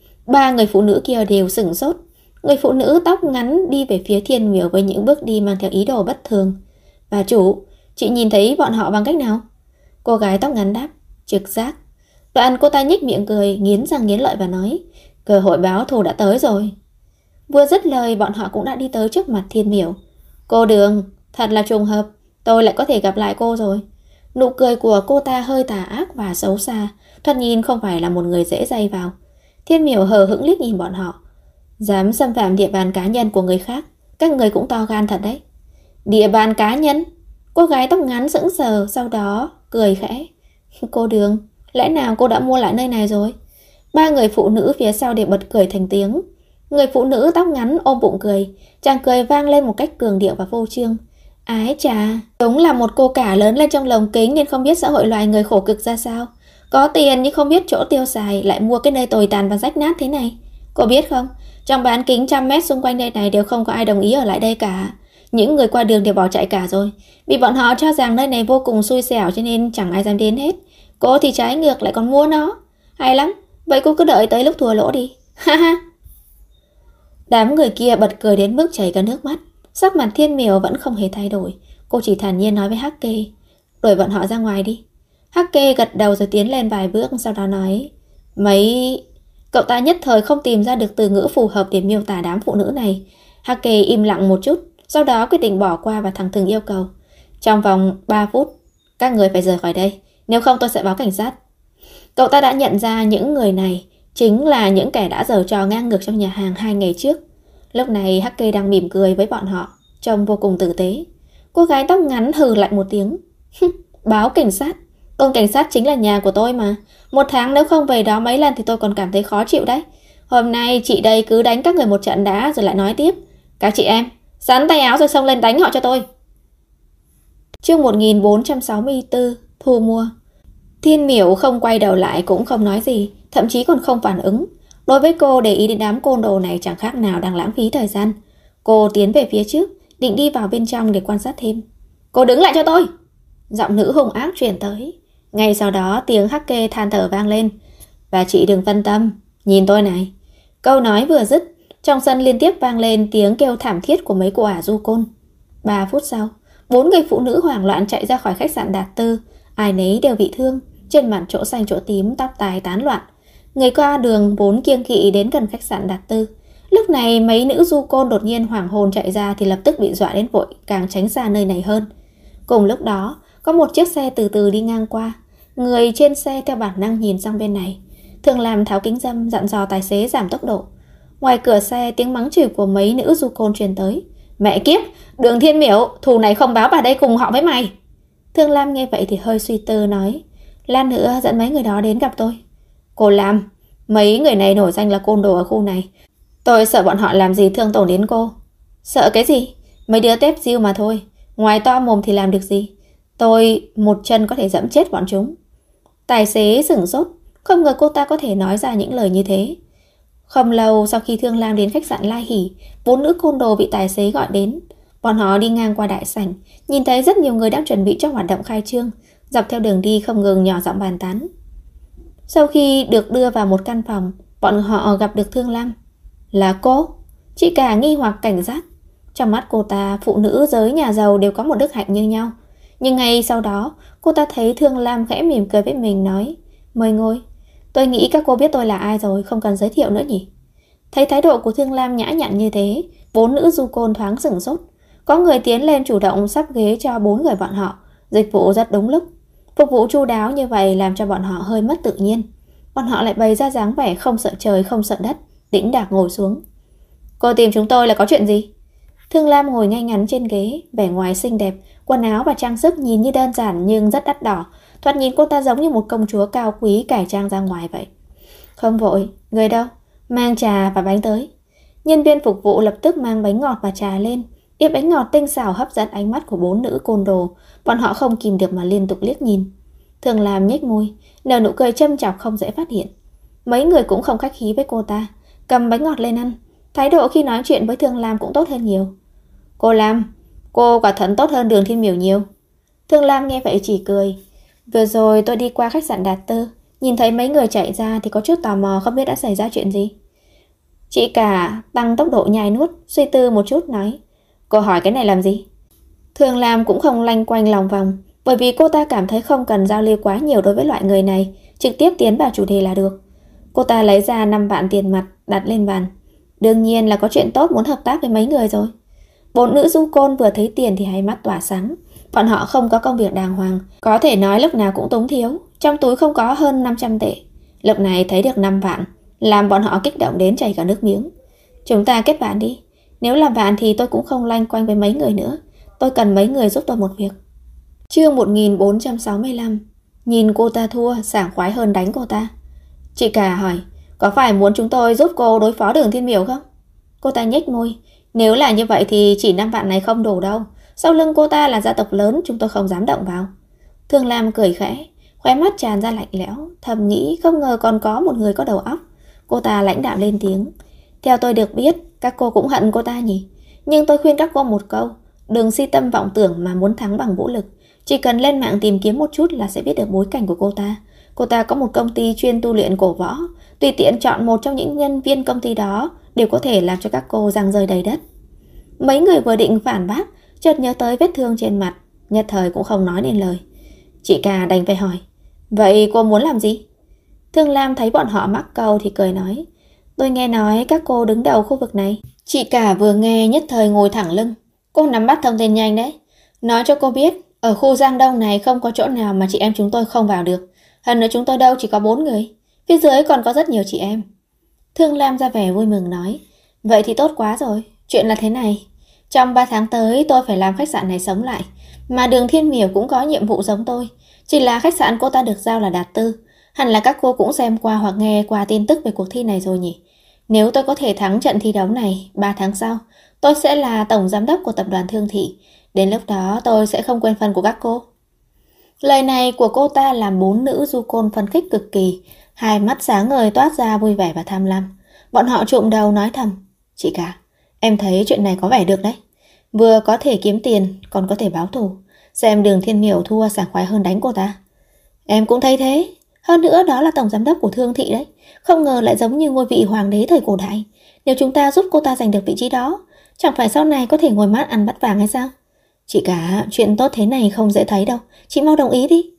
3 người phụ nữ kia đều sửng sốt. Người phụ nữ tóc ngắn đi về phía Thiên Miểu với những bước đi mang theo ý đồ bất thường. Bà chủ, chị nhìn thấy bọn họ bằng cách nào? Cô gái tóc ngắn đáp. Trực giác. Đoạn cô ta nhếch miệng cười, nghiến răng nghiến lợi và nói. Cơ hội báo thù đã tới rồi. Vừa dứt lời bọn họ cũng đã đi tới trước mặt Thiên Miểu. Cô Đường, thật là trùng hợp. Tôi lại có thể gặp lại cô rồi. Nụ cười của cô ta hơi tà ác và xấu xa, thoạt nhìn không phải là một người dễ dây vào. Thiên Miểu hờ hững liếc nhìn bọn họ. Dám xâm phạm địa bàn cá nhân của người khác, các người cũng to gan thật đấy. Địa bàn cá nhân? Cô gái tóc ngắn sững sờ, sau đó cười khẽ. Cô Đường, lẽ nào cô đã mua lại nơi này rồi? 3 người phụ nữ phía sau đều bật cười thành tiếng. Người phụ nữ tóc ngắn ôm bụng cười, chàng cười vang lên một cách cường điệu và vô trương. Ái chà, đúng là một cô cả lớn lên trong lồng kính nên không biết xã hội loài người khổ cực ra sao. Có tiền nhưng không biết chỗ tiêu xài, lại mua cái nơi tồi tàn và rách nát thế này. Cô biết không, trong bán kính 100 mét xung quanh đây này đều không có ai đồng ý ở lại đây cả. Những người qua đường đều bỏ chạy cả rồi, vì bọn họ cho rằng nơi này vô cùng xui xẻo cho nên chẳng ai dám đến hết. Cô thì trái ngược lại còn mua nó. Hay lắm, vậy cô cứ đợi tới lúc thua lỗ đi. Ha ha. Đám người kia bật cười đến mức chảy cả nước mắt. Sắc mặt Thiên Miểu vẫn không hề thay đổi. Cô chỉ thản nhiên nói với Hake. Đuổi bọn họ ra ngoài đi. Hake gật đầu rồi tiến lên vài bước, sau đó nói. Cậu ta nhất thời không tìm ra được từ ngữ phù hợp để miêu tả đám phụ nữ này. Hake im lặng một chút, sau đó quyết định bỏ qua và thẳng thừng yêu cầu. Trong vòng 3 phút, các người phải rời khỏi đây, nếu không tôi sẽ báo cảnh sát. Cậu ta đã nhận ra những người này chính là những kẻ đã giở trò ngang ngược trong nhà hàng 2 ngày trước. Lúc này Hake đang mỉm cười với bọn họ, trông vô cùng tử tế. Cô gái tóc ngắn hừ lại một tiếng. Báo cảnh sát? Đồn cảnh sát chính là nhà của tôi mà. 1 tháng nếu không về đó mấy lần thì tôi còn cảm thấy khó chịu đấy. Hôm nay chị đây cứ đánh các người một trận đã rồi lại nói tiếp. Các chị em, sắn tay áo rồi xông lên đánh họ cho tôi. Chương 1464, thu mua. Thiên Miểu không quay đầu lại cũng không nói gì, thậm chí còn không phản ứng. Đối với cô, để ý đến đám côn đồ này chẳng khác nào đang lãng phí thời gian. Cô tiến về phía trước, định đi vào bên trong để quan sát thêm. Cô đứng lại cho tôi! Giọng nữ hung ác truyền tới. Ngay sau đó tiếng Hake than thở vang lên. Và chị đừng phân tâm, nhìn tôi này. Câu nói vừa dứt, trong sân liên tiếp vang lên tiếng kêu thảm thiết của mấy cô ả du côn. 3 phút sau, 4 người phụ nữ hoảng loạn chạy ra khỏi khách sạn Đạt Tư. Ai nấy đều bị thương, trên mặt chỗ xanh chỗ tím, tóc tai tán loạn. Người qua đường vốn kiêng kỵ đến gần khách sạn Đạt Tư. Lúc này mấy nữ du côn đột nhiên hoảng hồn chạy ra thì lập tức bị dọa đến vội, càng tránh xa nơi này hơn. Cùng lúc đó, có một chiếc xe từ từ đi ngang qua. Người trên xe theo bản năng nhìn sang bên này. Thường làm tháo kính râm dặn dò tài xế giảm tốc độ. Ngoài cửa xe tiếng mắng chửi của mấy nữ du côn truyền tới. Mẹ kiếp, Đường Thiên Miểu, thù này không báo bà đây cùng họ với mày. Thương Lam nghe vậy thì hơi suy tư nói. Lát nữa dẫn mấy người đó đến gặp tôi. Cô Lam, mấy người này nổi danh là côn đồ ở khu này. Tôi sợ bọn họ làm gì thương tổn đến cô. Sợ cái gì? Mấy đứa tép diêu mà thôi. Ngoài to mồm thì làm được gì? Tôi một chân có thể dẫm chết bọn chúng. Tài xế sửng sốt, không ngờ cô ta có thể nói ra những lời như thế. Không lâu sau khi Thương Lam đến khách sạn Lai Hỷ, 4 nữ côn đồ bị tài xế gọi đến. Bọn họ đi ngang qua đại sảnh, nhìn thấy rất nhiều người đang chuẩn bị cho hoạt động khai trương, dọc theo đường đi không ngừng nhỏ giọng bàn tán. Sau khi được đưa vào một căn phòng, bọn họ gặp được Thương Lam. Là cô? Chị cả nghi hoặc cảnh giác. Trong mắt cô ta, phụ nữ giới nhà giàu đều có một đức hạnh như nhau. Nhưng ngay sau đó, cô ta thấy Thương Lam khẽ mỉm cười với mình nói, mời ngồi. Tôi nghĩ các cô biết tôi là ai rồi, không cần giới thiệu nữa nhỉ. Thấy thái độ của Thương Lam nhã nhặn như thế, 4 nữ du côn thoáng sửng sốt. Có người tiến lên chủ động sắp ghế cho 4 người bọn họ, dịch vụ rất đúng lúc. Phục vụ chu đáo như vậy làm cho bọn họ hơi mất tự nhiên. Bọn họ lại bày ra dáng vẻ không sợ trời không sợ đất, đĩnh đạc ngồi xuống. Cô tìm chúng tôi là có chuyện gì? Thương Lam ngồi ngay ngắn trên ghế, vẻ ngoài xinh đẹp, quần áo và trang sức nhìn như đơn giản nhưng rất đắt đỏ. Thoạt nhìn cô ta giống như một công chúa cao quý cải trang ra ngoài vậy. Không vội, người đâu? Mang trà và bánh tới. Nhân viên phục vụ lập tức mang bánh ngọt và trà lên. Đĩa bánh ngọt tinh xảo hấp dẫn ánh mắt của 4 nữ côn đồ. Bọn họ không kìm được mà liên tục liếc nhìn. Thương Lam nhếch môi, nở nụ cười châm chọc không dễ phát hiện. Mấy người cũng không khách khí với cô ta, cầm bánh ngọt lên ăn. Thái độ khi nói chuyện với Thương Lam cũng tốt hơn nhiều. Cô Lam, cô quả thật tốt hơn Đường Thiên Miểu nhiều. Thương Lam nghe vậy chỉ cười. Vừa rồi tôi đi qua khách sạn Đạt Tư, nhìn thấy mấy người chạy ra thì có chút tò mò không biết đã xảy ra chuyện gì. Chị cả tăng tốc độ nhai nuốt, suy tư một chút nói, cô hỏi cái này làm gì? Thương Lam cũng không lanh quanh lòng vòng, bởi vì cô ta cảm thấy không cần giao lưu quá nhiều đối với loại người này, trực tiếp tiến vào chủ đề là được. Cô ta lấy ra 5 vạn tiền mặt đặt lên bàn. Đương nhiên là có chuyện tốt muốn hợp tác với mấy người rồi. 4 nữ du côn vừa thấy tiền thì hai mắt tỏa sáng. Bọn họ không có công việc đàng hoàng, có thể nói lúc nào cũng túng thiếu, trong túi không có hơn 500 tệ. Lúc này thấy được 5 vạn, làm bọn họ kích động đến chảy cả nước miếng. Chúng ta kết bạn đi. Nếu là bạn thì tôi cũng không lanh quanh với mấy người nữa. Tôi cần mấy người giúp tôi một việc. Chương 1465. Nhìn cô ta thua, sảng khoái hơn đánh cô ta. Chị cả hỏi, có phải muốn chúng tôi giúp cô đối phó Đường Thiên Miểu không? Cô ta nhếch môi. Nếu là như vậy thì chỉ 5 vạn này không đủ đâu. Sau lưng cô ta là gia tộc lớn, chúng tôi không dám động vào. Thương Lam cười khẽ, khóe mắt tràn ra lạnh lẽo, thầm nghĩ không ngờ còn có một người có đầu óc. Cô ta lãnh đạm lên tiếng. Theo tôi được biết, các cô cũng hận cô ta nhỉ? Nhưng tôi khuyên các cô một câu, đừng si tâm vọng tưởng mà muốn thắng bằng vũ lực. Chỉ cần lên mạng tìm kiếm một chút là sẽ biết được bối cảnh của cô ta. Cô ta có một công ty chuyên tu luyện cổ võ, tùy tiện chọn một trong những nhân viên công ty đó đều có thể làm cho các cô giằng rơi đầy đất. Mấy người vừa định phản bác, chợt nhớ tới vết thương trên mặt, nhất thời cũng không nói nên lời. Chị cả đành phải hỏi, vậy cô muốn làm gì? Thương Lam thấy bọn họ mắc câu thì cười nói, tôi nghe nói các cô đứng đầu khu vực này. Chị cả vừa nghe nhất thời ngồi thẳng lưng. Cô nắm bắt thông tin nhanh đấy. Nói cho cô biết, ở khu Giang Đông này không có chỗ nào mà chị em chúng tôi không vào được. Hơn nữa chúng tôi đâu chỉ có 4 người, phía dưới còn có rất nhiều chị em. Thương Lam ra vẻ vui mừng nói, vậy thì tốt quá rồi. Chuyện là thế này, trong 3 tháng tới tôi phải làm khách sạn này sống lại. Mà Đường Thiên Miểu cũng có nhiệm vụ giống tôi. Chỉ là khách sạn cô ta được giao là Đạt Tư. Hẳn là các cô cũng xem qua hoặc nghe qua tin tức về cuộc thi này rồi nhỉ. Nếu tôi có thể thắng trận thi đấu này, 3 tháng sau tôi sẽ là tổng giám đốc của tập đoàn Thương Thị. Đến lúc đó tôi sẽ không quên phần của các cô. Lời này của cô ta làm 4 nữ du côn phấn khích cực kỳ. Hai mắt sáng ngời toát ra vui vẻ và tham lam. Bọn họ trụm đầu nói thầm, chị cả, em thấy chuyện này có vẻ được đấy. Vừa có thể kiếm tiền, còn có thể báo thù. Xem Đường Thiên Miểu thua sảng khoái hơn đánh cô ta. Em cũng thấy thế. Hơn nữa đó là tổng giám đốc của Thương Thị đấy. Không ngờ lại giống như ngôi vị hoàng đế thời cổ đại. Nếu chúng ta giúp cô ta giành được vị trí đó, chẳng phải sau này có thể ngồi mát ăn bát vàng hay sao? Chị cả, chuyện tốt thế này không dễ thấy đâu. Chị mau đồng ý đi.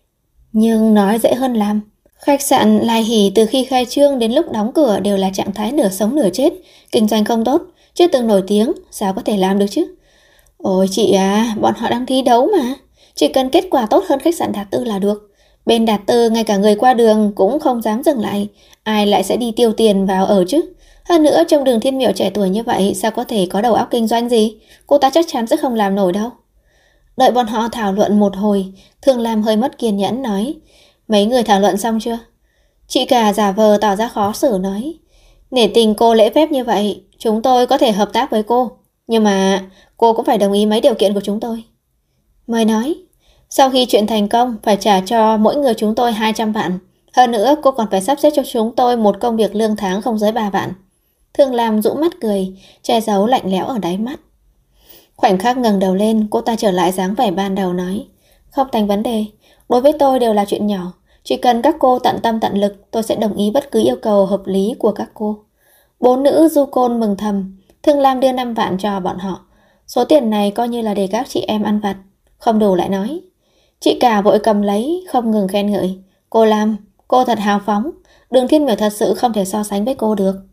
Nhưng nói dễ hơn làm. Khách sạn Lai Hỷ từ khi khai trương đến lúc đóng cửa đều là trạng thái nửa sống nửa chết. Kinh doanh không tốt, chưa từng nổi tiếng, sao có thể làm được chứ? Ôi chị à, bọn họ đang thi đấu mà. Chỉ cần kết quả tốt hơn khách sạn Đạt Tư là được. Bên Đạt Tư ngay cả người qua đường cũng không dám dừng lại. Ai lại sẽ đi tiêu tiền vào ở chứ? Hơn nữa trong Đường Thiên Miểu trẻ tuổi như vậy, sao có thể có đầu óc kinh doanh gì? Cô ta chắc chắn sẽ không làm nổi đâu. Đợi bọn họ thảo luận một hồi, Thương Lam hơi mất kiên nhẫn nói, Mấy người thảo luận xong chưa? Chị cả giả vờ tỏ ra khó xử nói. Nể tình cô lễ phép như vậy, chúng tôi có thể hợp tác với cô. Nhưng mà cô cũng phải đồng ý mấy điều kiện của chúng tôi. Mời nói. Sau khi chuyện thành công, phải trả cho mỗi người chúng tôi 200 vạn. Hơn nữa, cô còn phải sắp xếp cho chúng tôi một công việc lương tháng không dưới 3 vạn. Thương Lam rũ mắt cười, che giấu lạnh lẽo ở đáy mắt. Khoảnh khắc ngẩng đầu lên, cô ta trở lại dáng vẻ ban đầu nói. Không thành vấn đề, đối với tôi đều là chuyện nhỏ. Chỉ cần các cô tận tâm tận lực, tôi sẽ đồng ý bất cứ yêu cầu hợp lý của các cô. Bốn nữ du côn mừng thầm, Thương Lam đưa 5 vạn cho bọn họ. Số tiền này coi như là để các chị em ăn vặt. Không đủ lại nói. Chị cả vội cầm lấy, không ngừng khen ngợi. Cô Lam, cô thật hào phóng. Đường Thiên Miểu thật sự không thể so sánh với cô được.